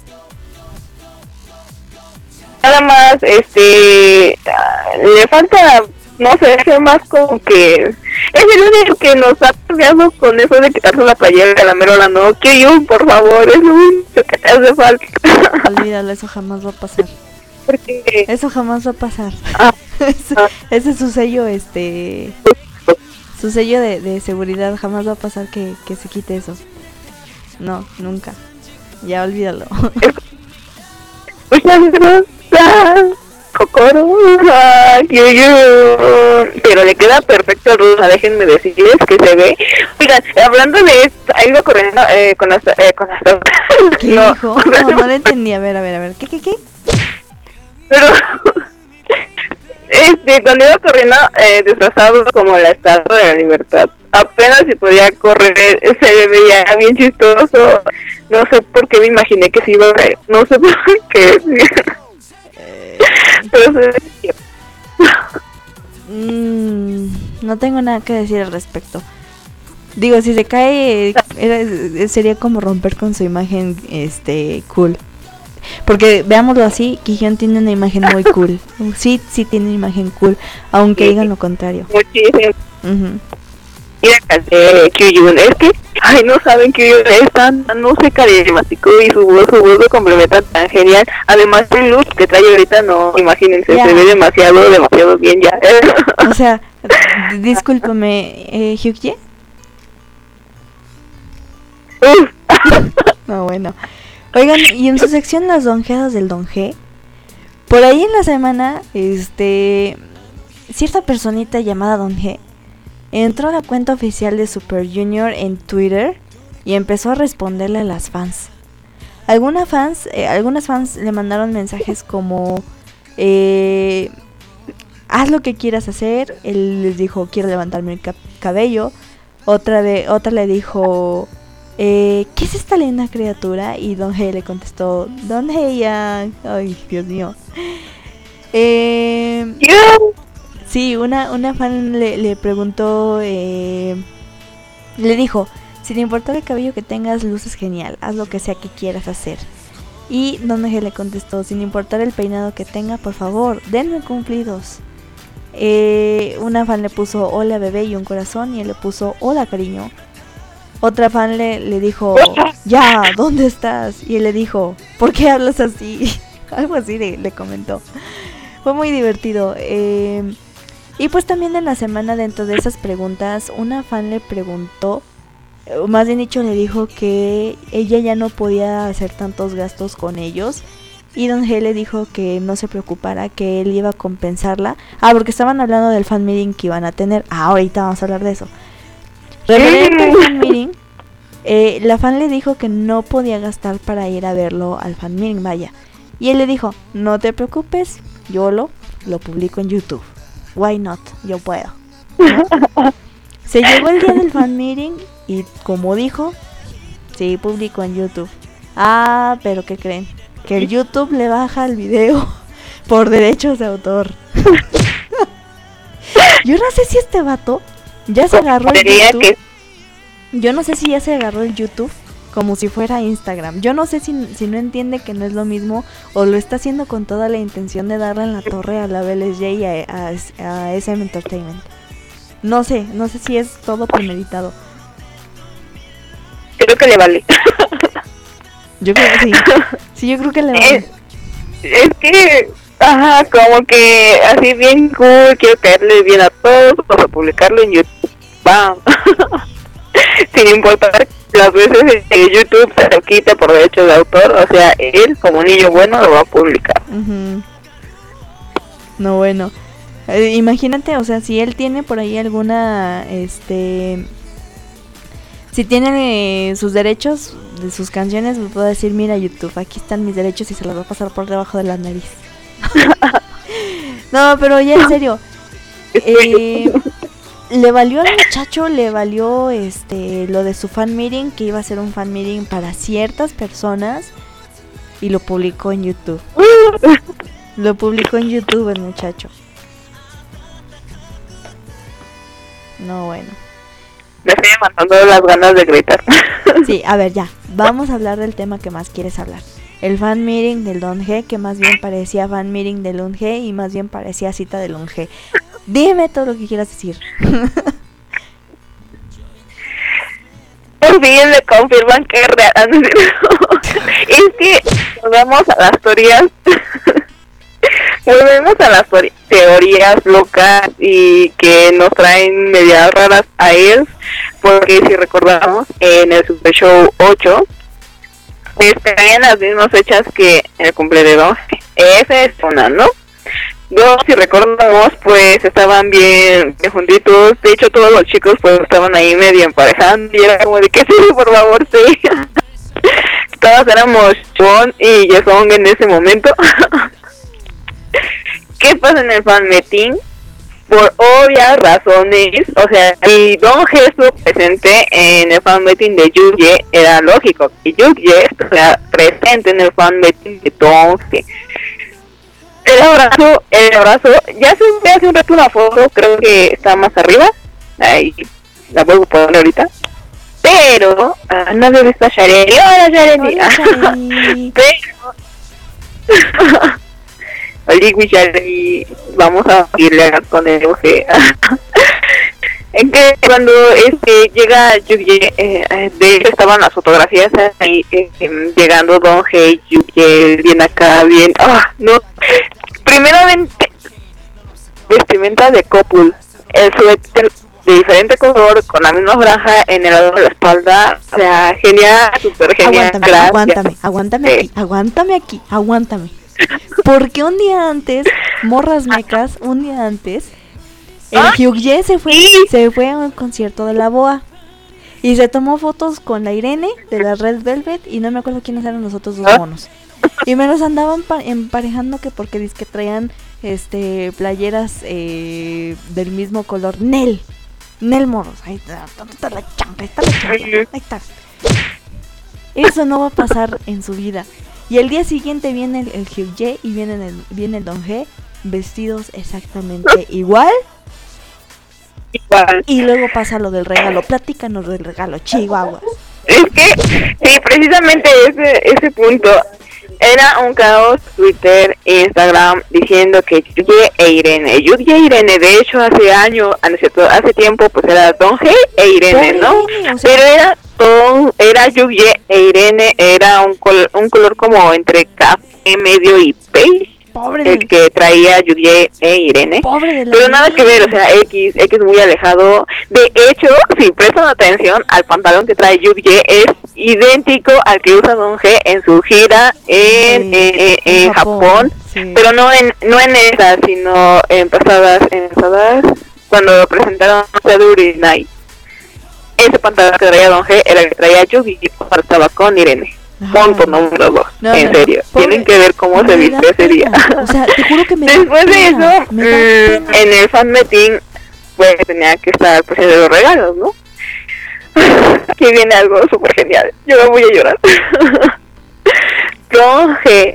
Nada más, este, le falta, no sé, ser más como que es el único que nos ha cambiado con eso de quitarse la playera de la merola, ¿no? Kiryun, por favor, es lo único que te hace falta. Olvídalo, eso jamás va a pasar. Porque Eso jamás va a pasar. Ah, ese, ah. ese es su sello, este, su sello de, de seguridad. Jamás va a pasar que, que se quite eso. No, nunca. Ya olvídalo. muchas gracias, Kokoro, ah, Kiryun. Pero le queda perfecto el rosa, déjenme decirles que se ve. Oigan, hablando de esto, ha ido corriendo eh, con las, eh, con las ¿Qué no, dijo? No, no lo entendí. A ver, a ver, a ver. ¿Qué, qué, qué? Pero este, cuando iba corriendo eh, disfrazado como la Estatua de la Libertad, apenas si podía correr, se veía bien chistoso. No sé por qué me imaginé que se iba a ver, no sé por qué. Pero se veía. Mm, no tengo nada que decir al respecto. Digo, si se cae, era- sería como romper con su imagen, este, cool. Porque veámoslo así, Kihyun tiene una imagen muy cool. Sí, sí tiene una imagen cool, aunque Sí. digan lo contrario. Muchísimo. Ujú. Mira, eh, Kyuhyun, es que, ay, no saben que es tan, tan, no sé, carismático y su voz, su voz lo complementa tan genial. Además, el look que trae ahorita, no, imagínense, Ya. se ve demasiado, demasiado bien ya. O sea, d- discúlpame, eh, Hyukye. Uf. No, bueno. Oigan, y en su sección Las Donjeadas del Don G, Por ahí en la semana, este, cierta personita llamada Don G entró a la cuenta oficial de Super Junior en Twitter y empezó a responderle a las fans. Algunas fans, eh, algunas fans le mandaron mensajes como eh, haz lo que quieras hacer. Él les dijo quiero levantarme el cap- cabello. Otra de, otra le dijo eh, ¿qué es esta linda criatura? Y Don G le contestó Don G ya, ay Dios mío. Eh, sí, una, una fan le, le preguntó, eh, le dijo, sin importar el cabello que tengas, luces genial, haz lo que sea que quieras hacer. Y Don G le contestó, sin importar el peinado que tenga, por favor, denme cumplidos. Eh, una fan le puso hola bebé y un corazón y él le puso hola cariño. Otra fan le, le dijo, ya, ¿dónde estás? Y él le dijo, ¿por qué hablas así? Algo así le, le comentó. Fue muy divertido. Eh, y pues también en la semana, dentro de esas preguntas, una fan le preguntó, eh, más bien dicho le dijo que ella ya no podía hacer tantos gastos con ellos. Y Don G le dijo que no se preocupara, que él iba a compensarla. Ah, porque estaban hablando del fan meeting que iban a tener. Ah, ahorita vamos a hablar de eso. Referente al fan meeting, eh, la fan le dijo que no podía gastar para ir a verlo al fan meeting, vaya. Y él le dijo, no te preocupes, yo lo, lo publico en YouTube. Why not? Yo puedo. ¿No? Se llegó el día del fan meeting y como dijo, sí, publicó en YouTube. Ah, pero ¿qué creen? Que el YouTube le baja el video por derechos de autor. Yo no sé si este vato ya se agarró el YouTube. Yo no sé si ya se agarró el YouTube como si fuera Instagram. Yo no sé si, si no entiende que no es lo mismo o lo está haciendo con toda la intención de darle en la torre a la B L S J y a, a, a S M Entertainment. No sé, no sé si es todo premeditado. Creo que le vale. Yo creo que sí. Sí, yo creo que le vale. Es, es que, ajá, como que así bien cool, quiero caerle bien a todos, vamos a publicarlo en YouTube. ¡Bam! Sin importar las veces que YouTube se lo quita por derechos de autor, o sea, él como niño bueno lo va a publicar. Uh-huh. No, bueno. Eh, imagínate, o sea, si él tiene por ahí alguna, este... Si tiene eh, sus derechos de sus canciones, me puedo decir, mira YouTube, aquí están mis derechos y se los va a pasar por debajo de la nariz. No, pero ya en serio. Eh, le valió al muchacho, le valió este lo de su fan meeting, que iba a ser un fan meeting para ciertas personas, y lo publicó en YouTube. Lo publicó en YouTube el muchacho. No, bueno. Me estoy matando las ganas de gritar. Sí, a ver, ya. Vamos a hablar del tema que más quieres hablar. El fan meeting del Don G, que más bien parecía fan meeting del Don G y más bien parecía cita del Don G. Dime todo lo que quieras decir. Por fin le confirman que es real. Es que volvemos a las teorías. Volvemos a las teorías locas y que nos traen medias raras a él, porque si recordamos, en el Super Show ocho estarían las mismas fechas que el cumpleaños. Esa es una, ¿no? Dos, si recordamos, pues estaban bien, bien juntitos. De hecho, todos los chicos pues estaban ahí medio emparejando y era como de que sí, por favor, sí. Todos éramos Sean y Yesong en ese momento. ¿Qué pasa en el fan meeting? Por obvias razones, o sea, si Don G estuvo presente en el fan meeting de Yuye, era lógico que Yuye estuviera presente en el fan meeting de Don G. El abrazo, el abrazo, ya se ve hace un rato una foto, creo que está más arriba, ahí la vuelvo a poner ahorita. Pero, ah, no había visto a Shareli. Hola Shareli. Hola, Shareli. Pero Oye, Shareli, vamos a irle con el O G. En que cuando este llega Yuye, eh, de hecho estaban las fotografías ahí, eh, eh, llegando Don G, Yuye, bien acá, bien, ah, no, primeramente, vestimenta de couple, el suéter de diferente color, con la misma franja en el lado de la espalda, o sea, genial, super genial. Aguántame, gracias. aguántame, aguántame Sí. aquí, aguántame aquí, aguántame. Porque un día antes, morras mecas, un día antes, el ¿Ah? Hyukje se fue, Sí. se fue a un concierto de la Boa. Y se tomó fotos con la Irene de la Red Velvet y no me acuerdo quiénes eran los otros dos ¿Ah? monos. Y me los andaban pa- emparejando que porque dizque traían este playeras eh, del mismo color. Nel. Nel moros. Ahí está, ¿dónde está la chancla? Ahí está la chancla. Ahí está. Eso no va a pasar en su vida. Y el día siguiente viene el, el Hyukje y viene el, viene el Donghae vestidos exactamente igual. Igual. Y luego pasa lo del regalo. Platícanos del regalo, chihuahuas. Es que, sí, precisamente ese, ese punto era un caos Twitter e Instagram diciendo que Yuye e Irene, Yuye e Irene, de hecho hace años, hace tiempo pues era Donghae e Irene, Pobre ¿no? Irene, o sea- Pero era Don, era Yuye e Irene, era un color, un color como entre café medio y beige, Pobre el de, que traía Yuye e Irene. pobre de la Pero nada niña. que ver, o sea, X, X muy alejado. De hecho, si prestan atención al pantalón que trae Yuye, es idéntico al que usa Donghae en su gira en, Sí, en, en- en en Japón, Japón, sí. pero no en no en esas, sino en pasadas, en pasadas, cuando presentaron Saturday Night. Ese pantalón que traía Donghae era el que traía Yuye cuando estaba con Irene. Ajá. Punto número dos. No, en no, serio, pobre- tienen que ver cómo se me da vistió ese día. pena. O sea, te juro que me da Después de pena, eso, me da mm, pena. en el fan meeting, pues tenía que estar pues de los regalos, ¿no? Aquí viene algo súper genial. Yo me voy a llorar. Donghae,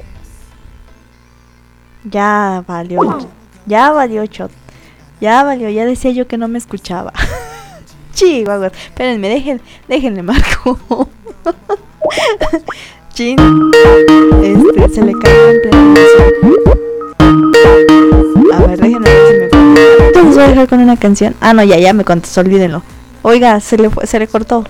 Ya valió. Ya valió, Chot. Ya valió. Ya decía yo que no me escuchaba. Chihuahuas. Espérenme, dejen, déjenle marco. Chin. Este, se le cayó en plena emisión. A ver, déjenme ver si me contesta. Entonces voy a dejar con una canción. Ah, no, ya, ya me contestó, olvídenlo. Oiga, se le fue, se le cortó.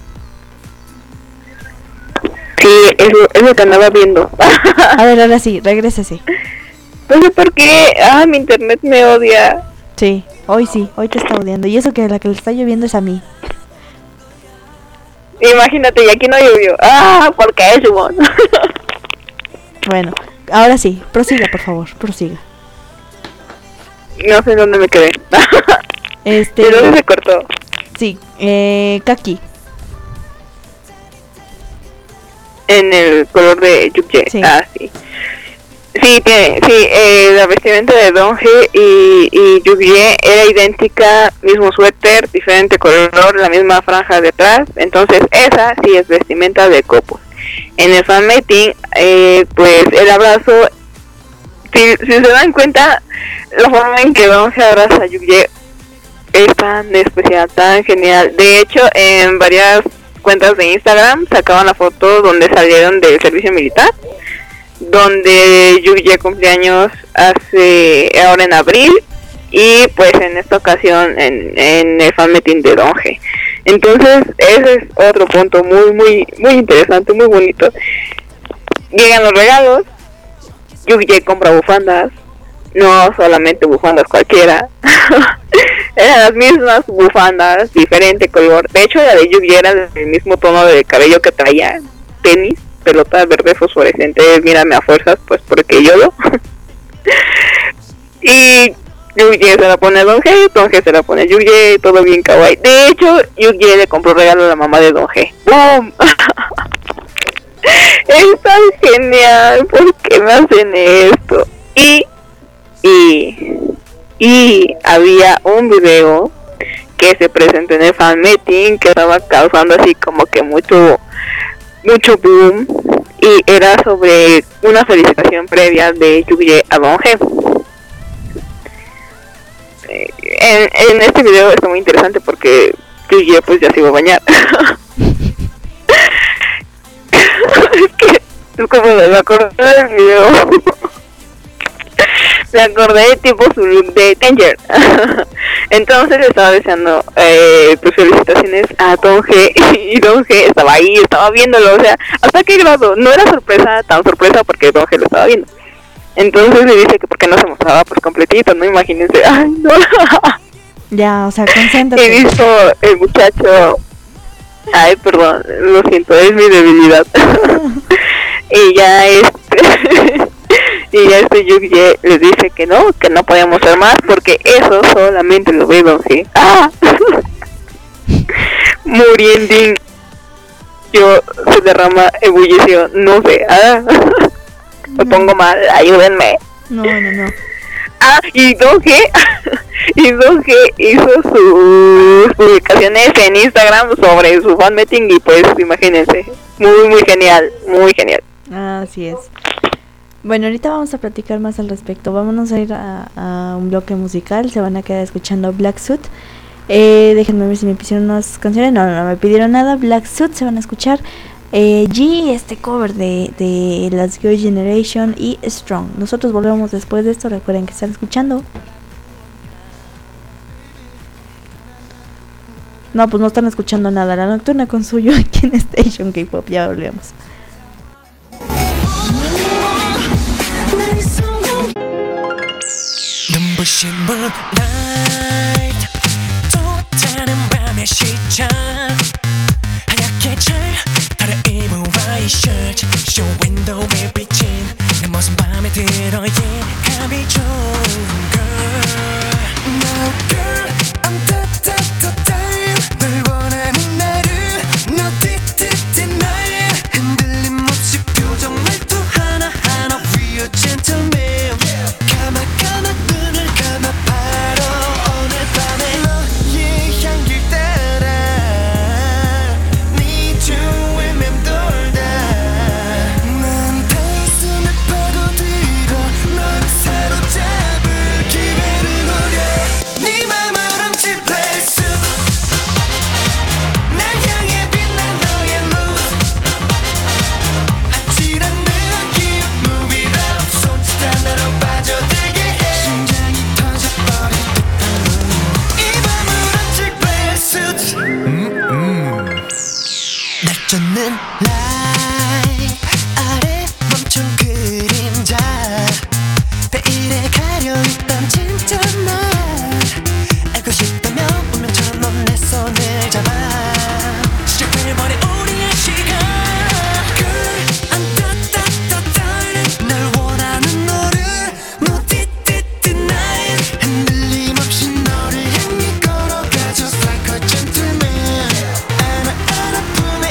sí, es lo, es lo que andaba viendo. A ver, ahora sí, regrésese. No sé por qué, ah, mi internet me odia. Sí, hoy sí, hoy te está odiando. Y eso que la que le está lloviendo es a mí. Imagínate, y aquí no llovió. Ah, ¿por qué, Simón? Bueno, ahora sí, prosiga, por favor, prosiga. No sé dónde me quedé. Este, ¿De dónde se cortó? sí, eh, Kaki. En el color de Yuye. Sí. Ah, sí. Sí, tiene, sí, eh, la vestimenta de Donghae y, y Yuye era idéntica, mismo suéter, diferente color, la misma franja detrás, entonces esa sí es vestimenta de copos. En el fan meeting, eh, pues el abrazo, si, si se dan cuenta, la forma en que Donghae abraza a Yuye es tan especial, tan genial. De hecho, en varias cuentas de Instagram sacaban la foto donde salieron del servicio militar, donde Yuye cumpleaños hace ahora en abril y pues en esta ocasión en, en el fan meeting de Donghae. Entonces ese es otro punto muy muy muy interesante, muy bonito. Llegan los regalos, Yuye compra bufandas, no solamente bufandas cualquiera. Eran las mismas bufandas, diferente color. De hecho la de Yuye era del mismo tono de cabello que traía, tenis, pelota verde fosforescente, mírame a fuerzas, pues porque yo lo. Y Yuye se la pone a Donghae, Donghae se la pone a Yuye, todo bien kawaii. De hecho, Yuye le compró regalo a la mamá de Donghae. ¡Boom! Es tan genial, ¿por qué me hacen esto? Y, y, y había un video que se presentó en el fan meeting que estaba causando así como que mucho mucho boom, y era sobre una felicitación previa de Yuye a Donghae. Eh, En, en este video está muy interesante porque Yuye pues ya se iba a bañar. Es que es como me acordé del video. Me acordé tipo su look de Danger. Entonces le estaba deseando eh, pues felicitaciones a Donghae, y Donghae estaba ahí, estaba viéndolo, o sea, ¿hasta qué grado? No era sorpresa, tan sorpresa porque Donghae lo estaba viendo. Entonces le dice que porque no se mostraba pues completito, no, imagínense. Ay, no. Ya, o sea, Y concéntrate. dijo el muchacho, ay, perdón, lo siento, es mi debilidad. Y ya este y Y ya este Yukie les dice que no, que no podíamos ser más porque eso solamente lo ve Donji. ¡Ah! Muriendo. Yo se derrama ebullición, no sé. ¡Ah! Me pongo mal, ayúdenme. No, no, no. Ah, y Doge, y Doge hizo sus publicaciones en Instagram sobre su fan meeting y pues imagínense, muy muy genial, muy genial. Así es. Bueno, ahorita vamos a platicar más al respecto. Vámonos a ir a, a un bloque musical. Se van a quedar escuchando Black Suit. Eh, déjenme ver si me pidieron unas canciones. No, no, no me pidieron nada. Black Suit se van a escuchar. Eh, G, este cover de, de las Girl Generation y Strong. Nosotros volvemos después de esto. Recuerden que están escuchando. No, pues no están escuchando nada. La Nocturna con suyo aquí en Station K-Pop. Ya volvemos. 눈부신 moonlight 또 다른 밤의 시작 하얗게 잘 갈아입은 white shirt show window에 비친 내 모습 맘에 들어 yeah 감이 좋은 girl No girl I'm that that that that 널 원하는 나를 너 띠띠띠 나의 흔들림 없이 표정 말투 하나하나 We are gentlemen 쫓는 라인 아래 멈춘 그림자 베일에 가려있던 진짜 날 알고 싶다면 운명처럼 넌 내 손을 잡아 시작해버린 우리의 시간 Girl I'm that that that darling 널 원하는 너를 너 띠띠띠 나의 흔들림 없이 너를 향해 걸어가 Just like a gentleman 안아 안아 품에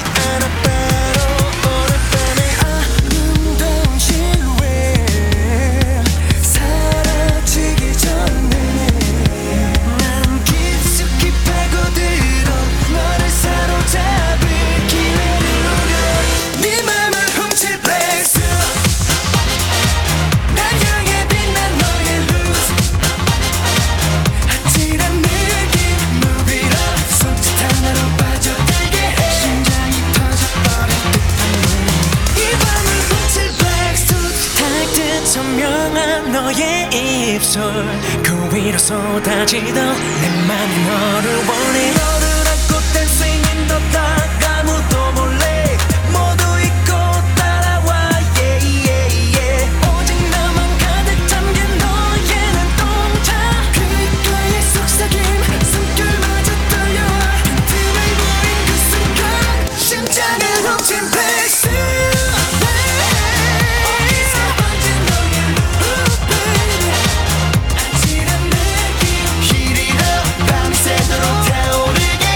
선명한 너의 입술 그 위로 쏟아지던 내 맘이 너를 원해 너를 안고 dancing in the dark 아무도 몰래 모두 잊고 따라와 yeah yeah yeah 오직 나만 가득 잠긴 너의 눈동자 귓가에 속삭임 숨결마저 떨려와 틈을 보인 그 순간 심장을 훔친 백수 새도록 타오르게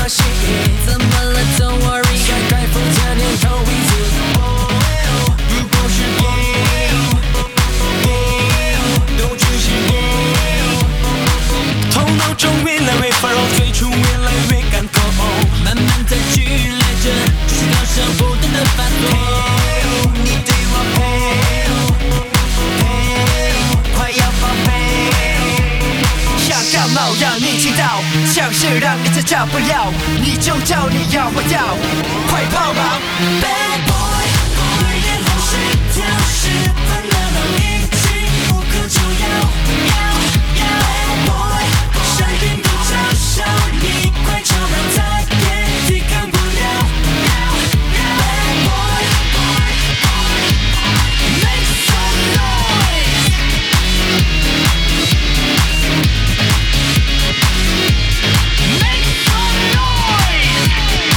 戏，怎么了 Don't worry， 甩开风加点头皮子。如果是 game game 都只是 game， 头脑中越来越繁荣，最初越来越干口，慢慢在剧烈着，就是高烧不断的发作。你对我配配，快要报备，像感冒让你气到，像是让你再找不了，你就叫你要坏掉，快跑吧 Bad boy， 对眼红是挑是烦恼到一起，无可救药要要 Bad boy， 山顶都嘲笑你，快承认再也抵抗不了要要 Bad boy， Make some noise， Make some noise，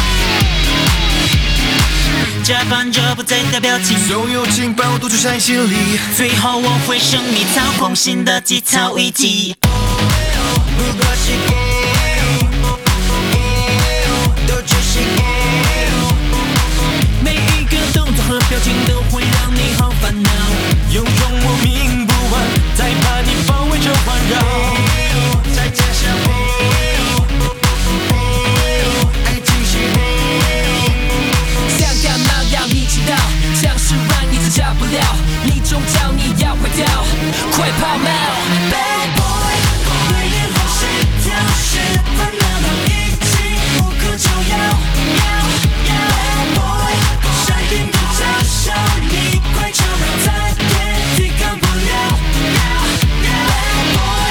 假扮着不再带表情， 所有情报都出在心里， 最后我会胜利，操控新的节操一击。 不过是 game， 都只是 game， 每一个动作和表情都会让你好烦恼，有种我命不完，再把你包围着环绕，再加上爱情是像感冒让你知道，像是让你再找不了，你中招你要坏掉，快跑猫 Bad boy， 对眼红是挑是烦恼到一起，无可救药要要 Bad boy， 山顶都嘲笑你，快承认再也抵抗不了要要 Bad boy，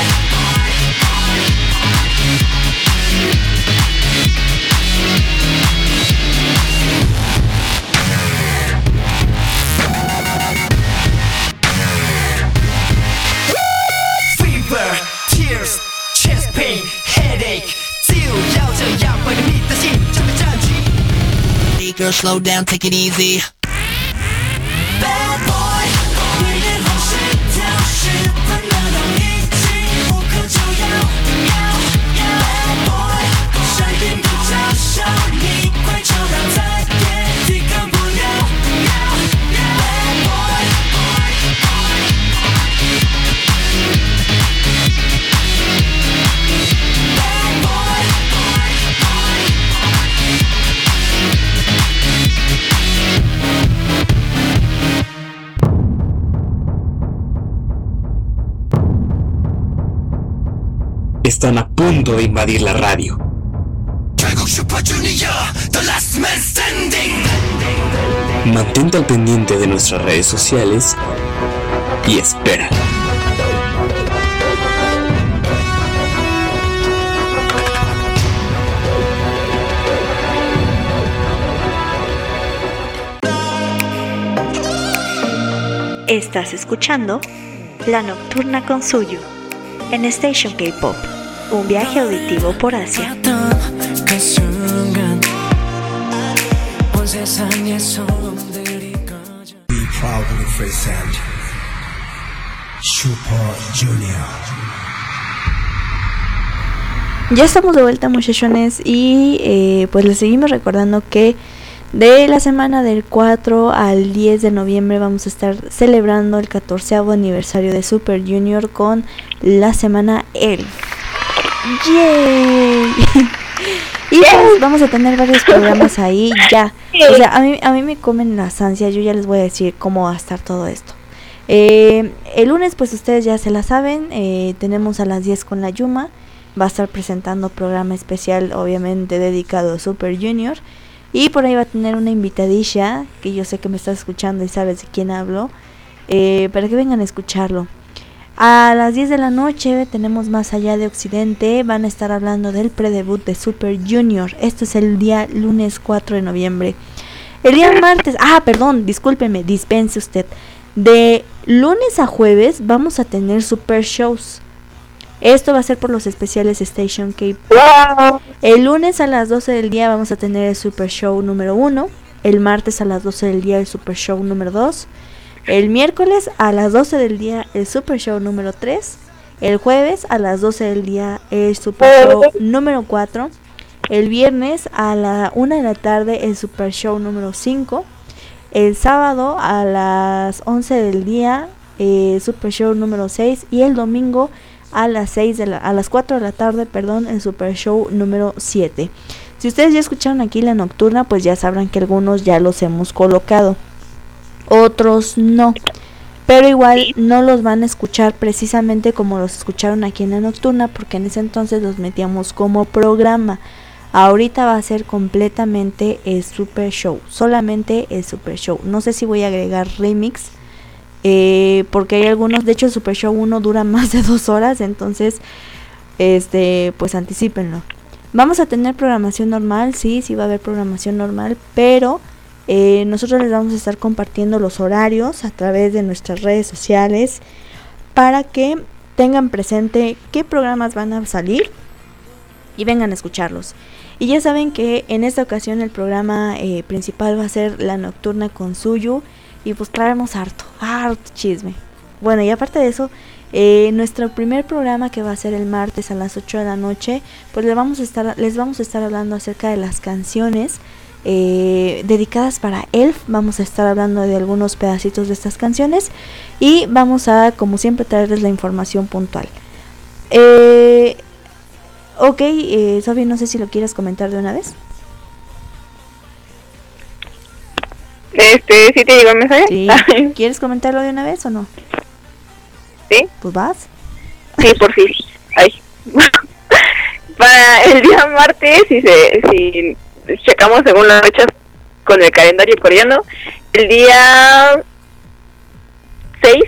Fever, tears, chest pain, headache， 就要这样为了你的心这么占据。Girl, slow down, take it easy. Bad boy， 对眼红是挑是烦恼到一起，无可救药要要 Bad boy， 山顶都嘲笑你，快承认再也抵抗不了要要 Bad boy。 Están a punto de invadir la radio. Dragon Super Junior, the last man standing. Mantente al pendiente de nuestras redes sociales y espera. Estás escuchando La Nocturna con Suyu en Station K-Pop, un viaje auditivo por Asia. 그 순간 온 세상의 소음들이 꺼져. We proudly present Super Junior. Ya estamos de vuelta, muchachones, y eh, pues les seguimos recordando que de la semana del cuatro al diez de noviembre vamos a estar celebrando el catorceavo aniversario de Super Junior con la semana Elf. ¡Yay! Y pues vamos a tener varios programas ahí ya. O sea, a mí, a mí me comen las ansias. Yo ya les voy a decir cómo va a estar todo esto. Eh, el lunes, pues ustedes ya se la saben. Eh, tenemos a las diez con la Yuma. Va a estar presentando programa especial, obviamente dedicado a Super Junior. Y por ahí va a tener una invitadilla, que yo sé que me estás escuchando y sabes de quién hablo, eh, para que vengan a escucharlo. A las diez de la noche tenemos Más Allá de Occidente. Van a estar hablando del predebut de Super Junior. Esto es el día lunes cuatro de noviembre. El día martes, ah, perdón, discúlpeme, dispense usted. De lunes a jueves vamos a tener super shows. Esto va a ser por los especiales Station K-Pop. El lunes a las doce del día vamos a tener el super show número uno. El martes a las doce del día el super show número dos. El miércoles a las doce del día el super show número tres. El jueves a las doce del día el super show número cuatro. El viernes a la una de la tarde el Super Show número cinco. El sábado a las once del día el Super Show número seis. Y el domingo a las seis de la, a las cuatro de la tarde, perdón, el Super Show número siete. Si ustedes ya escucharon aquí la nocturna, pues ya sabrán que algunos ya los hemos colocado, otros no, pero igual no los van a escuchar precisamente como los escucharon aquí en la nocturna, porque en ese entonces los metíamos como programa. Ahorita va a ser completamente el Super Show, solamente el Super Show. No sé si voy a agregar remix, eh, porque hay algunos, de hecho el Super Show uno dura más de dos horas, entonces este pues anticípenlo. Vamos a tener programación normal, sí, sí va a haber programación normal, pero eh, nosotros les vamos a estar compartiendo los horarios a través de nuestras redes sociales para que tengan presente qué programas van a salir y vengan a escucharlos. Y ya saben que en esta ocasión el programa eh, principal va a ser La Nocturna con Suyu, y pues traemos harto, harto chisme. Bueno, y aparte de eso, eh, nuestro primer programa, que va a ser el martes a las ocho de la noche, pues les vamos a estar, les vamos a estar hablando acerca de las canciones eh, dedicadas para Elf. Vamos a estar hablando de algunos pedacitos de estas canciones y vamos a, como siempre, traerles la información puntual. Eh, ok, eh, Sofi, no sé si lo quieres comentar de una vez. Este, ¿sí te llegó el mensaje? Sí. ¿Quieres comentarlo de una vez o no? ¿Sí? Pues vas. Sí, por fin. Ay. Para el día martes, si se, si checamos según las fechas con el calendario coreano, el día seis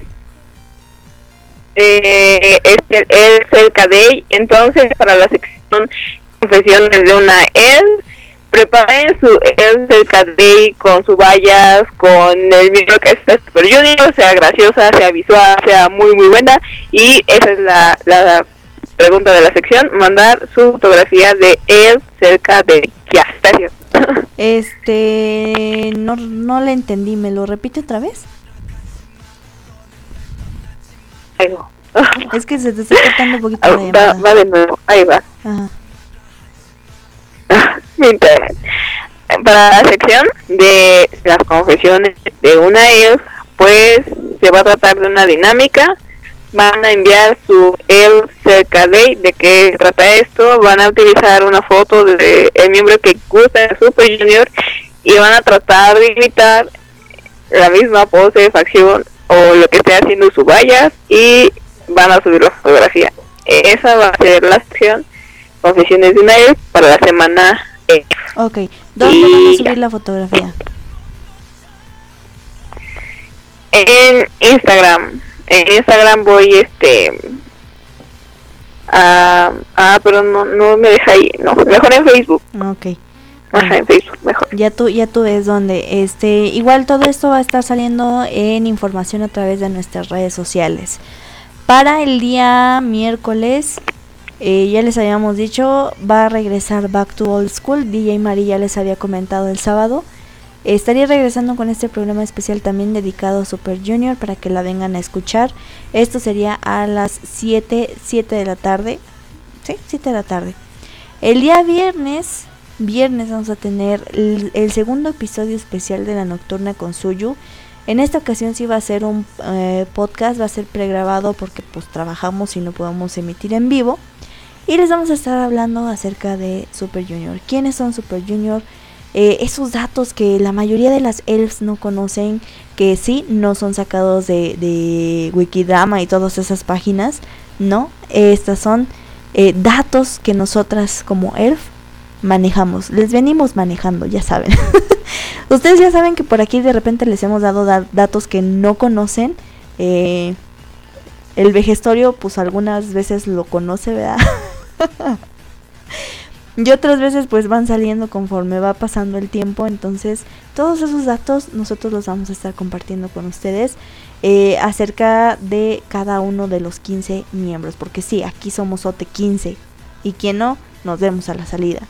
eh, es el, el Cerca Day. Entonces, para la sección Confesiones de una L, preparen su El Cerca Day con sus vallas, con el miembro que está Super Junior, sea graciosa, sea visual, sea muy muy buena. Y esa es la, la pregunta de la sección: mandar su fotografía de El Cerca Day. Ya, gracias. Este, no, no le entendí, ¿me lo repite otra vez? Ahí va. Es que se te está cortando un poquito la Va, llamada. va de nuevo, ahí va. Ajá. Mientras, para la sección de las confesiones de una elf, pues se va a tratar de una dinámica. Van a enviar su El Cerca Day. ¿De qué trata esto? Van a utilizar una foto de el miembro que gusta de Super Junior y van a tratar de imitar la misma pose, facción o lo que esté haciendo su vallas, y van a subir la fotografía. Esa va a ser la sección Confesiones de una elf para la semana elf. Ok, ¿dónde Y van a subir ya. la fotografía? En Instagram. En Instagram voy este a ah, pero no no me deja ahí, no, mejor en Facebook. Ok. Ajá, en Facebook mejor. Ya tú, ya tú ves dónde. Este, igual todo esto va a estar saliendo en información a través de nuestras redes sociales. Para el día miércoles, eh, ya les habíamos dicho, va a regresar Back to Old School. D J Mari ya les había comentado el sábado. Estaría regresando con este programa especial también dedicado a Super Junior para que la vengan a escuchar. Esto sería a las siete de la tarde. Sí, siete de la tarde. El día viernes, viernes vamos a tener el, el segundo episodio especial de La Nocturna con Suyu. En esta ocasión sí va a ser un eh, podcast, va a ser pregrabado porque pues trabajamos y no podemos emitir en vivo. Y les vamos a estar hablando acerca de Super Junior. ¿Quiénes son Super Junior? Eh, esos datos que la mayoría de las elfs no conocen, que sí, no son sacados de, de Wikidrama y todas esas páginas, no, estas son eh, datos que nosotras como elf manejamos, les venimos manejando, ya saben. Ustedes ya saben que por aquí de repente les hemos dado da- datos que no conocen. eh, el vejestorio pues algunas veces lo conoce, ¿verdad? Y otras veces pues van saliendo conforme va pasando el tiempo. Entonces todos esos datos nosotros los vamos a estar compartiendo con ustedes eh, acerca de cada uno de los quince miembros. Porque sí, aquí somos O T quince. Y quien no, nos vemos a la salida.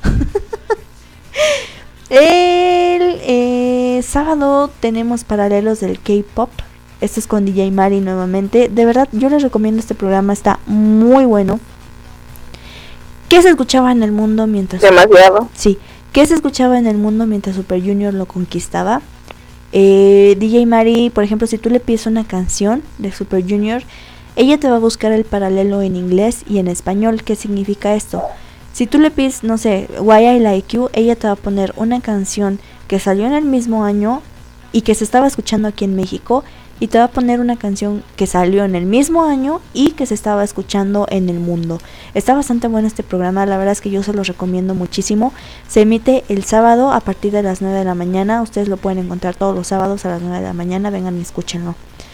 El eh, sábado tenemos paralelos del K-pop. Esto es con D J Mari nuevamente. De verdad, yo les recomiendo este programa, está muy bueno. ¿Qué se escuchaba en el mundo mientras... Demasiado. Sí, ¿qué se escuchaba en el mundo mientras Super Junior lo conquistaba? Eh, D J Mari, por ejemplo, si tú le pides una canción de Super Junior, ella te va a buscar el paralelo en inglés y en español. ¿Qué significa esto? Si tú le pides, no sé, Why I Like You, ella te va a poner una canción que salió en el mismo año y que se estaba escuchando aquí en México, y te va a poner una canción que salió en el mismo año y que se estaba escuchando en el mundo. Está bastante bueno este programa, la verdad es que yo se los recomiendo muchísimo. Se emite el sábado a partir de las nueve de la mañana. Ustedes lo pueden encontrar todos los sábados a las nueve de la mañana, vengan y escúchenlo.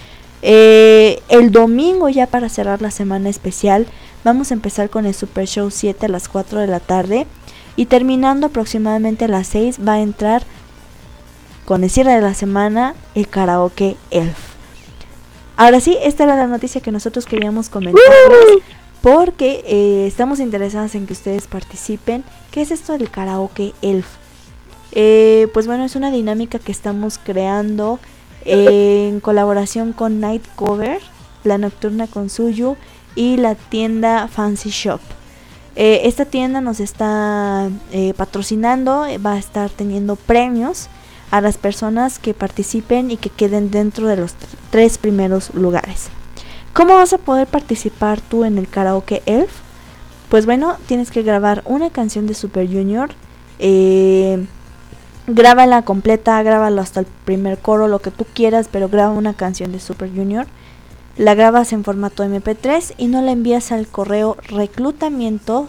Eh, el domingo, ya para cerrar la semana especial, vamos a empezar con el Super Show siete a las cuatro de la tarde, y terminando aproximadamente a las seis va a entrar con el cierre de la semana el Karaoke Elf. Ahora sí, esta era la noticia que nosotros queríamos comentarles, porque eh, estamos interesados en que ustedes participen. ¿Qué es esto del Karaoke Elf? Eh, pues bueno, es una dinámica que estamos creando eh, en colaboración con Night Cover, La Nocturna con Suyu y la tienda Fancy Shop. Eh, esta tienda nos está eh, patrocinando, va a estar teniendo premios a las personas que participen y que queden dentro de los t- tres primeros lugares. ¿Cómo vas a poder participar tú en el Karaoke Elf? Pues bueno, tienes que grabar una canción de Super Junior, eh, grábala completa, grábala hasta el primer coro, lo que tú quieras, pero graba una canción de Super Junior, la grabas en formato eme pe tres y no la envías al correo reclutamiento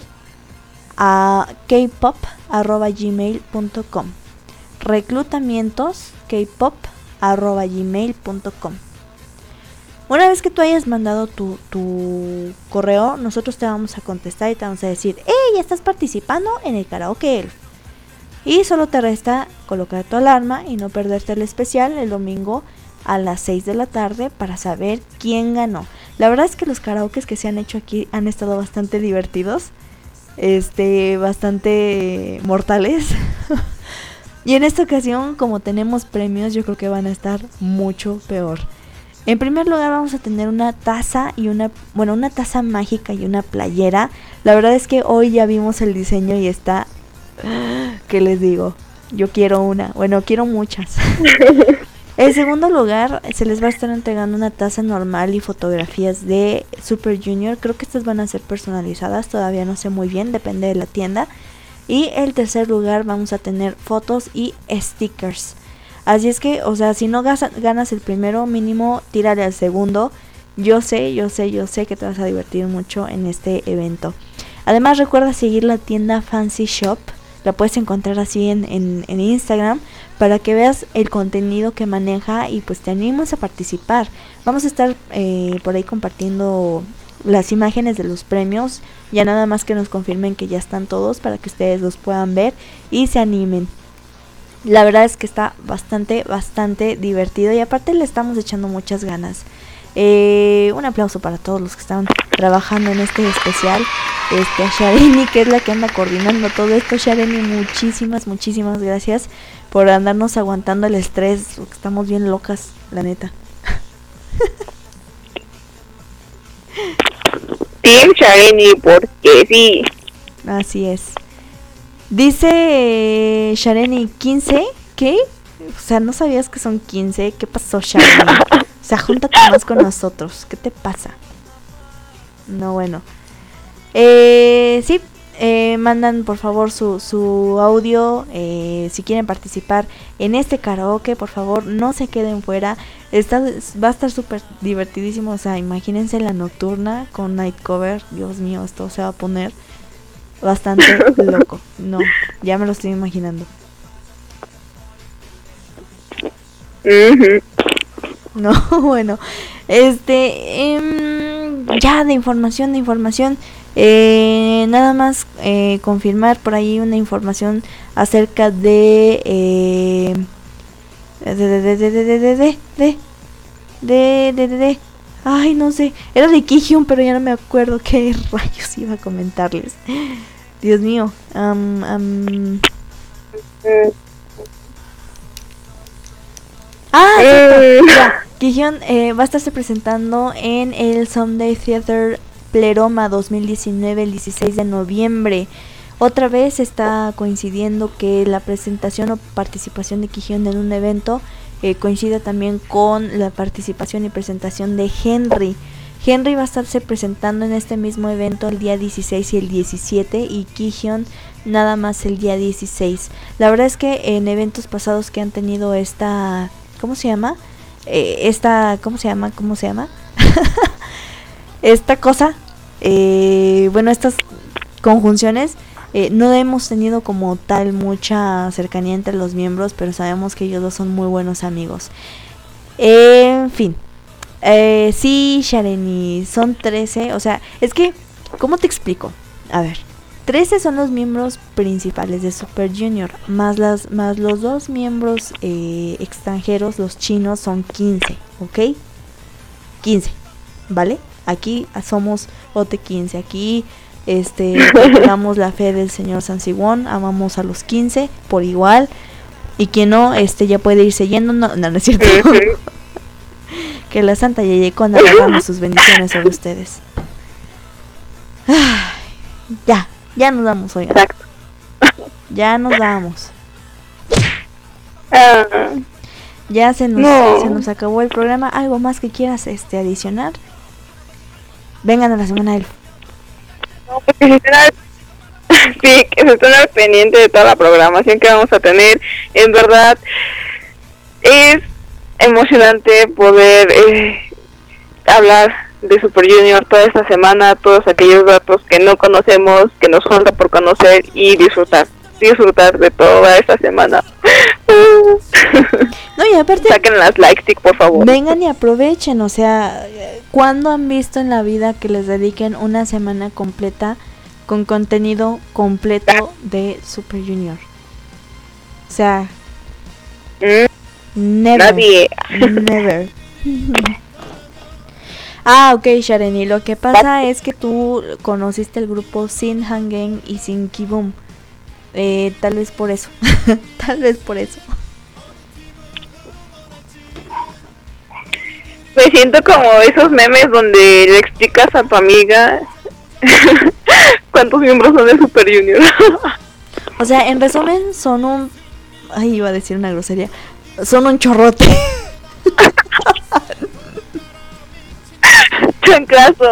a kpop arroba gmail punto com. reclutamientos kpop arroba gmail punto com. Una vez que tú hayas mandado tu, tu correo, nosotros te vamos a contestar y te vamos a decir: ¡hey! Ya estás participando en el Karaoke Elf. Y solo te resta colocar tu alarma y no perderte el especial el domingo a las seis de la tarde para saber quién ganó. La verdad es que los karaokes que se han hecho aquí han estado bastante divertidos, este, bastante mortales. Y en esta ocasión, como tenemos premios, yo creo que van a estar mucho peor. En primer lugar vamos a tener una taza y una, bueno, una taza mágica y una playera. La verdad es que hoy ya vimos el diseño y está, ¿qué les digo? Yo quiero una, bueno, quiero muchas. En segundo lugar, se les va a estar entregando una taza normal y fotografías de Super Junior. Creo que estas van a ser personalizadas, todavía no sé muy bien, depende de la tienda. Y el tercer lugar vamos a tener fotos y stickers. Así es que, o sea, si no gas- ganas el primero, mínimo tírale al segundo. Yo sé, yo sé, yo sé que te vas a divertir mucho en este evento. Además, recuerda seguir la tienda Fancy Shop. La puedes encontrar así en, en, en Instagram, para que veas el contenido que maneja y pues te animes a participar. Vamos a estar eh, por ahí compartiendo las imágenes de los premios. Ya nada más que nos confirmen que ya están todos para que ustedes los puedan ver y se animen. La verdad es que está bastante, bastante divertido y aparte le estamos echando muchas ganas. Eh, un aplauso para todos los que están trabajando en este especial. Este, a Shareni, que es la que anda coordinando todo esto. Shareni, muchísimas, muchísimas gracias por andarnos aguantando el estrés, porque estamos bien locas, la neta. Team Shareni, porque sí. Así es. Dice eh, Shareni, ¿quince? ¿Qué? O sea, ¿no sabías que son quince? ¿Qué pasó, Shareni? O sea, júntate más con nosotros. ¿Qué te pasa? No, bueno. Eh, sí, eh, mandan por favor su, su audio. Eh, si quieren participar en este karaoke, por favor, no se queden fuera. Está, va a estar súper divertidísimo. O sea, imagínense la nocturna con Night Cover. Dios mío, esto se va a poner bastante loco. No, ya me lo estoy imaginando. Uh-huh. No, bueno, este, eh, ya de información, de información, eh, nada más eh, confirmar por ahí una información acerca de, eh, de, de, de, de, de, de, de, de, de, de, de, de, de, ay, no sé, era de Kihyun, pero ya no me acuerdo qué rayos iba a comentarles. Dios mío, um, um, ah, cierto, ya. Kihyun eh, va a estarse presentando en el Someday Theater Pleroma dos mil diecinueve, el dieciséis de noviembre. Otra vez está coincidiendo que la presentación o participación de Kihyun en un evento eh, coincide también con la participación y presentación de Henry. Henry va a estarse presentando en este mismo evento el día dieciséis y el diecisiete, y Kihyun nada más el día dieciséis. La verdad es que en eventos pasados que han tenido esta, ¿cómo se llama? Eh, esta, ¿cómo se llama? ¿Cómo se llama? esta cosa, eh, bueno, estas conjunciones, eh, no hemos tenido como tal mucha cercanía entre los miembros, pero sabemos que ellos dos son muy buenos amigos. En fin, eh, sí, Shareni, son trece, o sea, es que, ¿cómo te explico? A ver, trece son los miembros principales de Super Junior, más, las, más los dos miembros eh, extranjeros, los chinos, son quince, ¿ok? quince, ¿vale? Aquí somos O T quince, aquí este damos la fe del señor Sansiwon, amamos a los quince por igual, y quien no, este ya puede irse yendo, no, no, no es cierto. Que la Santa Yeyecon derrame sus bendiciones sobre ustedes. Ay, ya, ya nos vamos, oigan. Exacto. Ya nos vamos. Ah, Ya se nos, No. se nos acabó el programa. ¿Algo más que quieras este adicionar? Vengan a la semana del... no, pues que se estén al, sí, que se estén al pendiente de toda la programación que vamos a tener. En verdad, es emocionante poder eh, hablar de Super Junior toda esta semana, todos aquellos datos que no conocemos, que nos falta por conocer, y disfrutar, disfrutar de toda esta semana. No, y aparte, Saquen las like stick, por favor. vengan y aprovechen, o sea, ¿cuándo han visto en la vida que les dediquen una semana completa con contenido completo de Super Junior? O sea, Mm, never. nadie. Never. Ah, ok, Shareni, lo que pasa es que tú conociste el grupo Sin Hangen y Sin Kibum. Eh, tal vez por eso. Tal vez por eso. Me siento como esos memes donde le explicas a tu amiga cuántos miembros son de Super Junior. O sea, en resumen, son un... Ay, iba a decir una grosería. Son un chorrote. Chanclazo.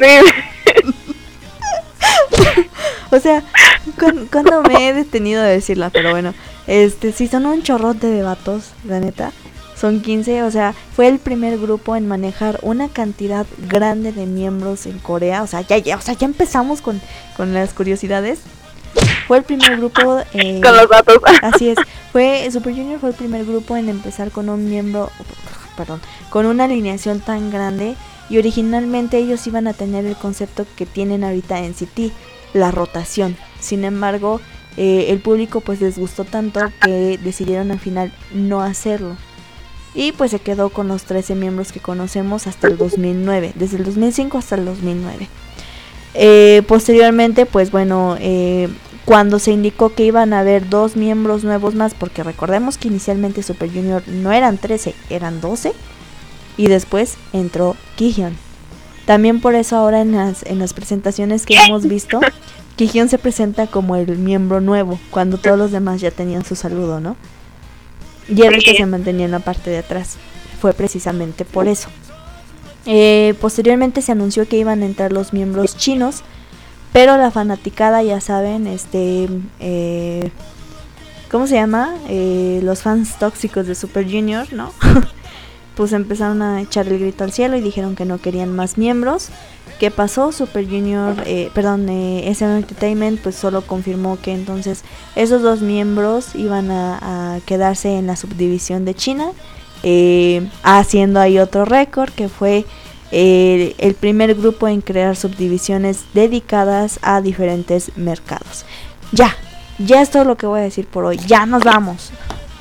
O sea, cu- cuando me he detenido de decirla, pero bueno, este, sí son un chorrote de vatos, la neta. Son quince, o sea, fue el primer grupo en manejar una cantidad grande de miembros en Corea. O sea, ya, ya, o sea, ya empezamos con, con las curiosidades. Fue el primer grupo, eh, Con los datos. así es, fue Super Junior fue el primer grupo en empezar con un miembro, perdón, con una alineación tan grande. Y originalmente ellos iban a tener el concepto que tienen ahorita en N C T, la rotación. Sin embargo, eh, el público pues les gustó tanto que decidieron al final no hacerlo. Y pues se quedó con los trece miembros que conocemos hasta el dos mil nueve, desde el dos mil cinco hasta el dos mil nueve. Eh, posteriormente, pues bueno, eh, cuando se indicó que iban a haber dos miembros nuevos más, porque recordemos que inicialmente Super Junior no eran trece, eran doce. Y después entró Kihyun. También por eso ahora en las, en las presentaciones que hemos visto, Kihyun se presenta como el miembro nuevo, cuando todos los demás ya tenían su saludo, ¿no? Y él el que se mantenía en la parte de atrás. Fue precisamente por eso. Eh, posteriormente se anunció que iban a entrar los miembros chinos, pero la fanaticada, ya saben, este... Eh, ¿cómo se llama? Eh, los fans tóxicos de Super Junior, ¿no? Pues empezaron a echar el grito al cielo y dijeron que no querían más miembros. ¿Qué pasó? Super Junior, eh, perdón, eh, S M Entertainment pues solo confirmó que entonces esos dos miembros iban a, a quedarse en la subdivisión de China, eh, haciendo ahí otro récord que fue eh, el primer grupo en crear subdivisiones dedicadas a diferentes mercados. Ya, ya es todo lo que voy a decir por hoy. Ya nos vamos.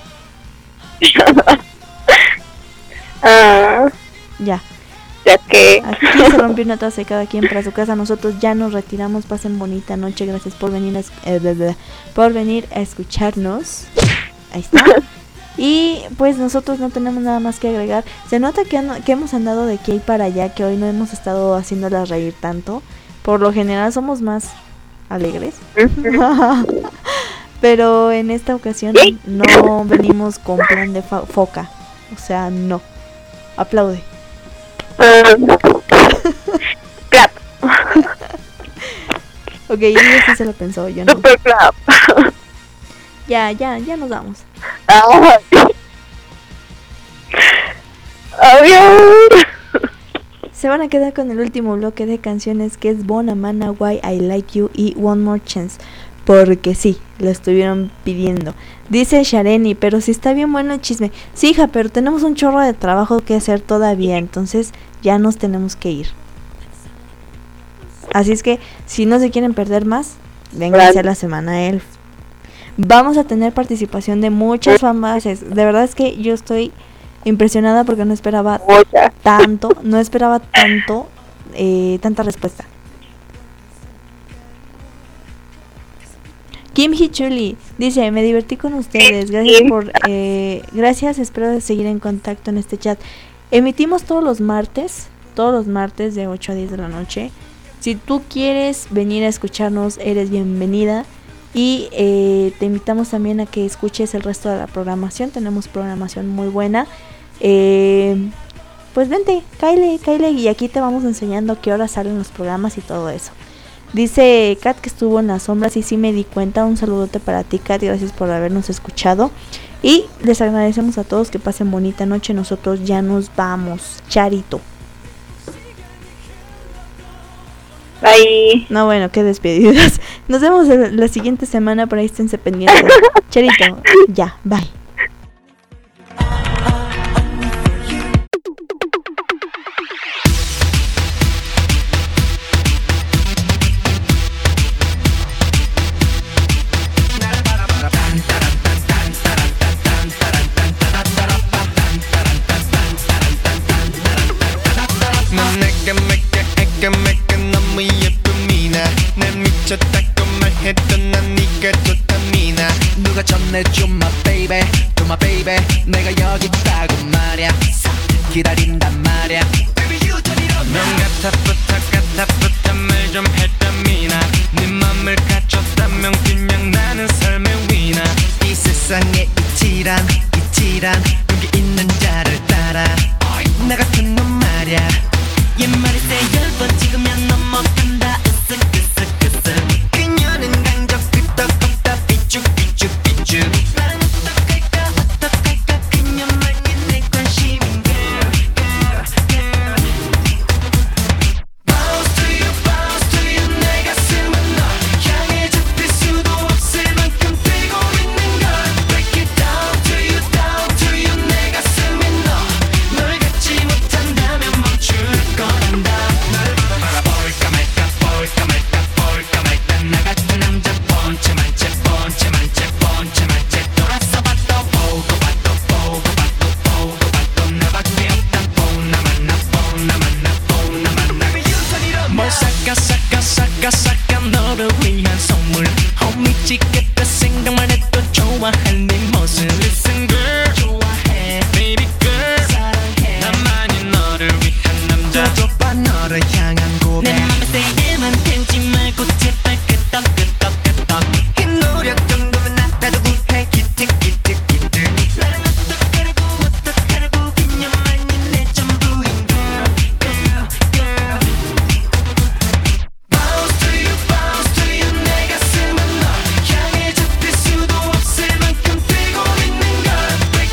Ah, Ya. ya que Aquí se rompió una taza de cada quien para su casa. Nosotros ya nos retiramos. Pasen bonita noche. Gracias por venir a, es- eh, bla, bla, por venir a escucharnos. Ahí está. Y pues nosotros no tenemos nada más que agregar. Se nota que, han- que hemos andado de aquí para allá, que hoy no hemos estado haciéndolas reír tanto. Por lo general somos más alegres. Pero en esta ocasión no venimos con plan de fa- foca. O sea, no. Aplaude. Clap. Ok, ella sí se lo pensó, yo no. Super clap. Ya, ya, ya nos vamos. Ay. Adiós. Se van a quedar con el último bloque de canciones, que es Bona Mana, Why I Like You y One More Chance. Porque sí, lo estuvieron pidiendo. Dice Shareni, pero si está bien bueno el chisme. Sí, hija, pero tenemos un chorro de trabajo que hacer todavía, entonces ya nos tenemos que ir. Así es que, si no se quieren perder más, vénganse a la Semana Elf. Vamos a tener participación de muchas fanbases. De verdad es que yo estoy impresionada porque no esperaba Muchas. tanto, no esperaba tanto, eh, tanta respuesta. Kim Hichuli dice, me divertí con ustedes, gracias por, eh, gracias, espero seguir en contacto en este chat. Emitimos todos los martes, todos los martes de ocho a diez de la noche. Si tú quieres venir a escucharnos, eres bienvenida. Y eh, te invitamos también a que escuches el resto de la programación. Tenemos programación muy buena. Eh, pues vente, cáele, cáele. Y aquí te vamos enseñando a qué hora salen los programas y todo eso. Dice Kat que estuvo en las sombras y sí me di cuenta. Un saludote para ti, Kat. Gracias por habernos escuchado. Y les agradecemos a todos que pasen bonita noche. Nosotros ya nos vamos. Charito. Bye. No, bueno, qué despedidas. Nos vemos la la siguiente semana, por ahí esténse pendientes. Charito, ya, bye. 넌 내게 맥게 애게 맥게 너무 예쁜 미나 내 미쳤다고 말했던 난 네가 좋다 미나 누가 전해줘 my baby to my baby 내가 여기 있다고 말야 기다린단 말야 넌 같아부터 같아부터 말 좀 했다 미나 네 맘을 갖췄다면 그냥 나는 삶의 위나 이 세상에 이치란 이치란 여기 있는 자를 따라 나 같은 놈 말야 옛말에 열번 찍으면 넘어간다 으쓱으쓱으쓱 그녀는 강적 끄떡없다 삐죽 삐죽 삐죽 나는 어떡할까 어떡할까 그녀만이 내 관심인 girl girl girl Bounce to you bounce to you 내 가슴은 널 향해 잡힐 수도 없을 만큼 뛰고 있는 걸 Break it down to you down to you 내 가슴이 너널 갖지 못한다면 멈출 거란다 널 바라볼까 말까 볼까 말까 볼까 말까 나 같은 남자 번째만 채 번째만 채 번째만 채 돌아서 봐도 보고 봐도 보고 봐도 보고 봐도 나밖에 없다 보나만 나 보나만 나 보나만 나 뭘 싹가 싹가 싹가 싹가 너를 위한 선물 호미지겠다 생각만 해도 좋아할 네 모습 Listen girl 좋아해 baby girl 사랑해 나만이 너를 위한 남자 줘봐 너를 향한 고백 내 맘에 세게만 태우지 말고 제발 끄떡 끄떡 끄떡 이 노력 정도면 나도 구해 기특 기특 기특 나는 어떡하라고 어떡하라고 그녀만이 내 전부인 girl girl girl Bounce to you bounce to you 내 가슴은 널 향해 잡힐 수도 없을 만큼 뛰고 있는 걸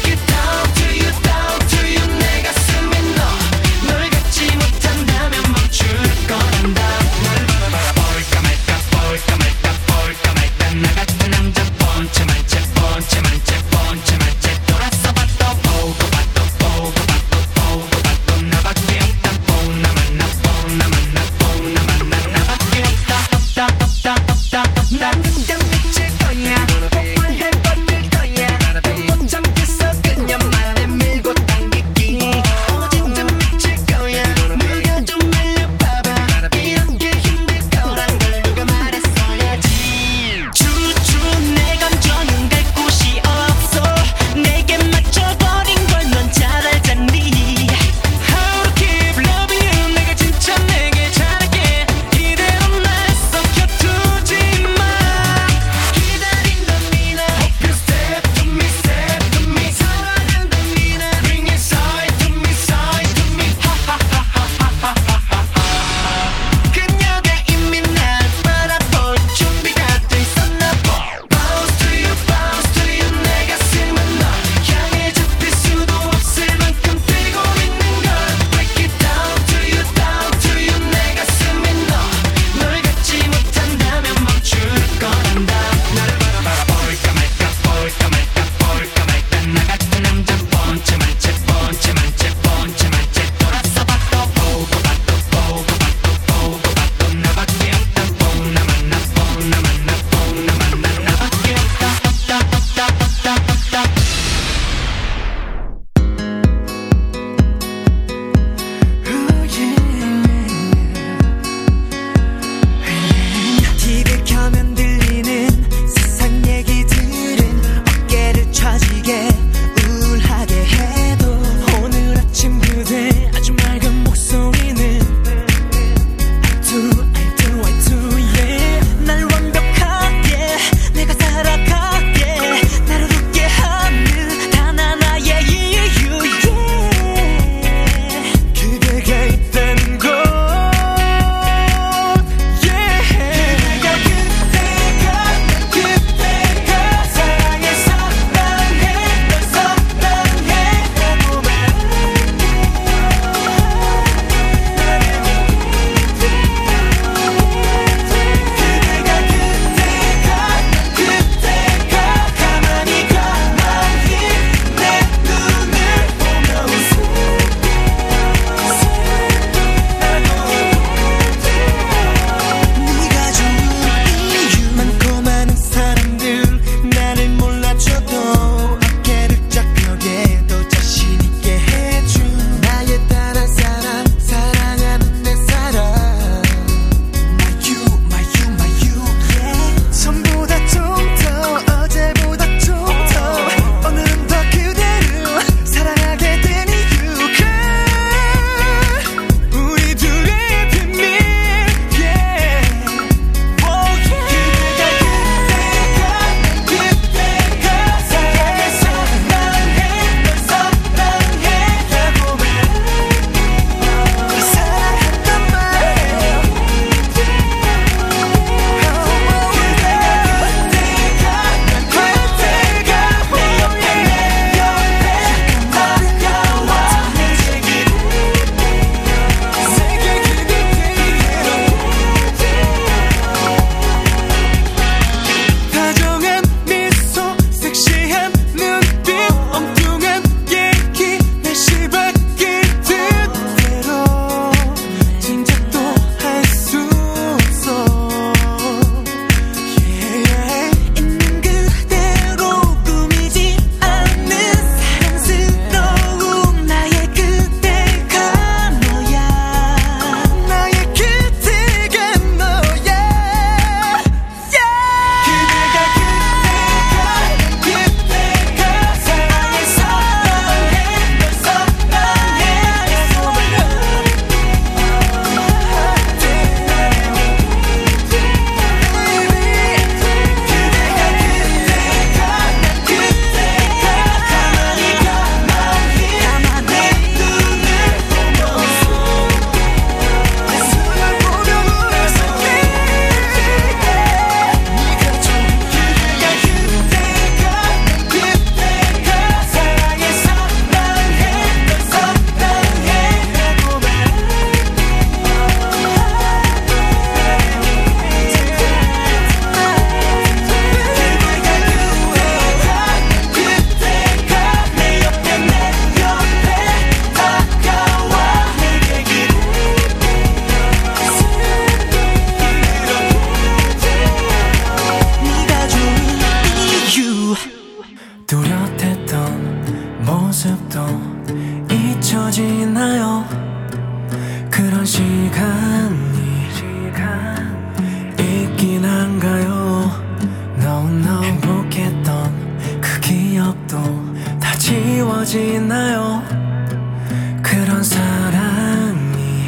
이어지나요? 그런 사랑이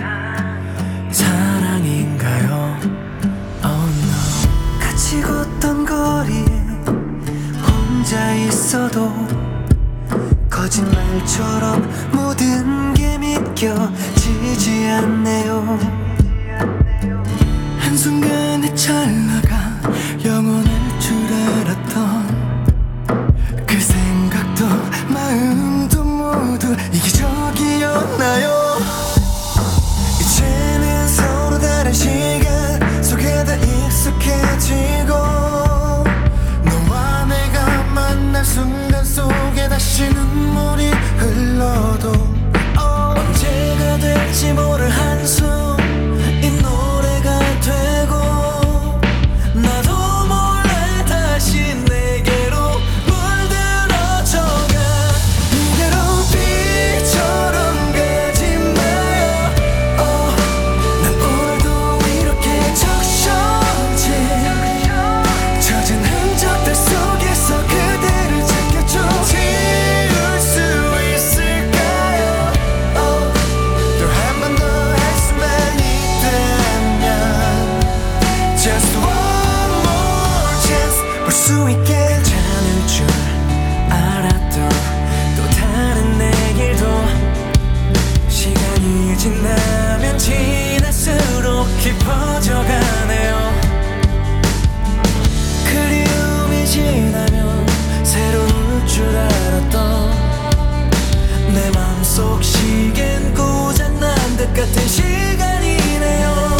사랑인가요? Oh no. 같이 걷던 거리에 혼자 있어도 거짓말처럼 모든 게 믿겨지지 않네요. 한순간의 찰나가 영원할 줄 알았던 그 생각도 마음도 모두 이기적이었나요? 이제는 서로 다른 시간 속에 다 익숙해지고 너와 내가 만날 순간 속에 다시 눈물이 흘러도 언제가 될지 모를 한숨 이 노래가 되고 나도 몰래 다시 내게로 물들어져가 이대로 비처럼 가지 마요. oh, 난 오늘도 이렇게 적셔진 젖은 흔적들 속에서 그대를 찾겠죠. 지울 수 있을까요? oh, 또 한 번 더 할 수만 있다면 Just one more chance 볼 수 있게 괜찮을 줄 알았던 또 다른 내일도 시간이 지나면 지날수록 깊어져가네요. 그리움이 지나면 새로울 줄 알았던 내 맘속 시계는 고장난 듯 같은 시간이네요.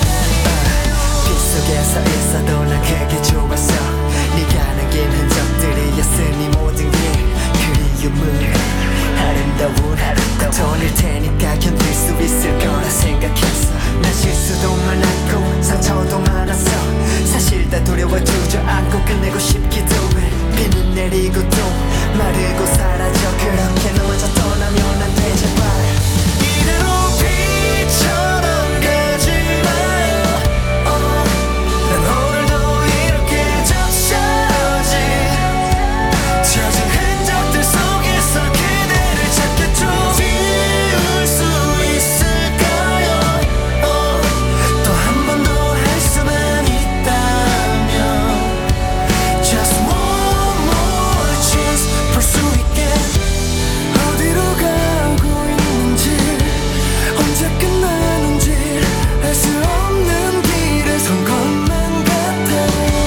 빗속에서 있어도 난 그게 좋았어. 네가 남긴 흔적들이었으니 모든 게 그리움은 아름다운 고통일 테니까 견딜 수 있을 거라 생각했어. 난 실수도 많았고 상처도 많았어. 사실 다 두려워 주저앉고 끝내고 싶기도 해. 비는 내리고 또 마르고 사라져. 그렇게 넘어져 떠나면 안 돼 제발. 이대로 비처럼 가지 마요. oh, 난 오늘도 이렇게 적셔진 젖은 흔적들 속에서 그대를 찾겠죠. 지울 수 있을까요? oh, 또 한 번 더 할 수만 있다면 Just one more chance 볼 수 있게 어디로 가고 있는지 언제 끝나는지 알 수 없는 길에 선 것만 같아.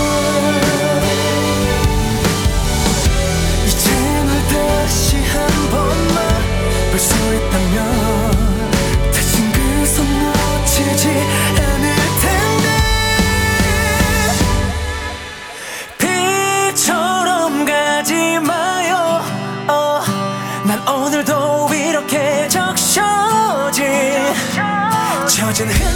이제 널 다시 한 번만 볼 수 있다면 다신 그 손 놓치지 않을 텐데. 비처럼 가지 마요. oh, 난 오늘도 이렇게 적셔진 젖은 흔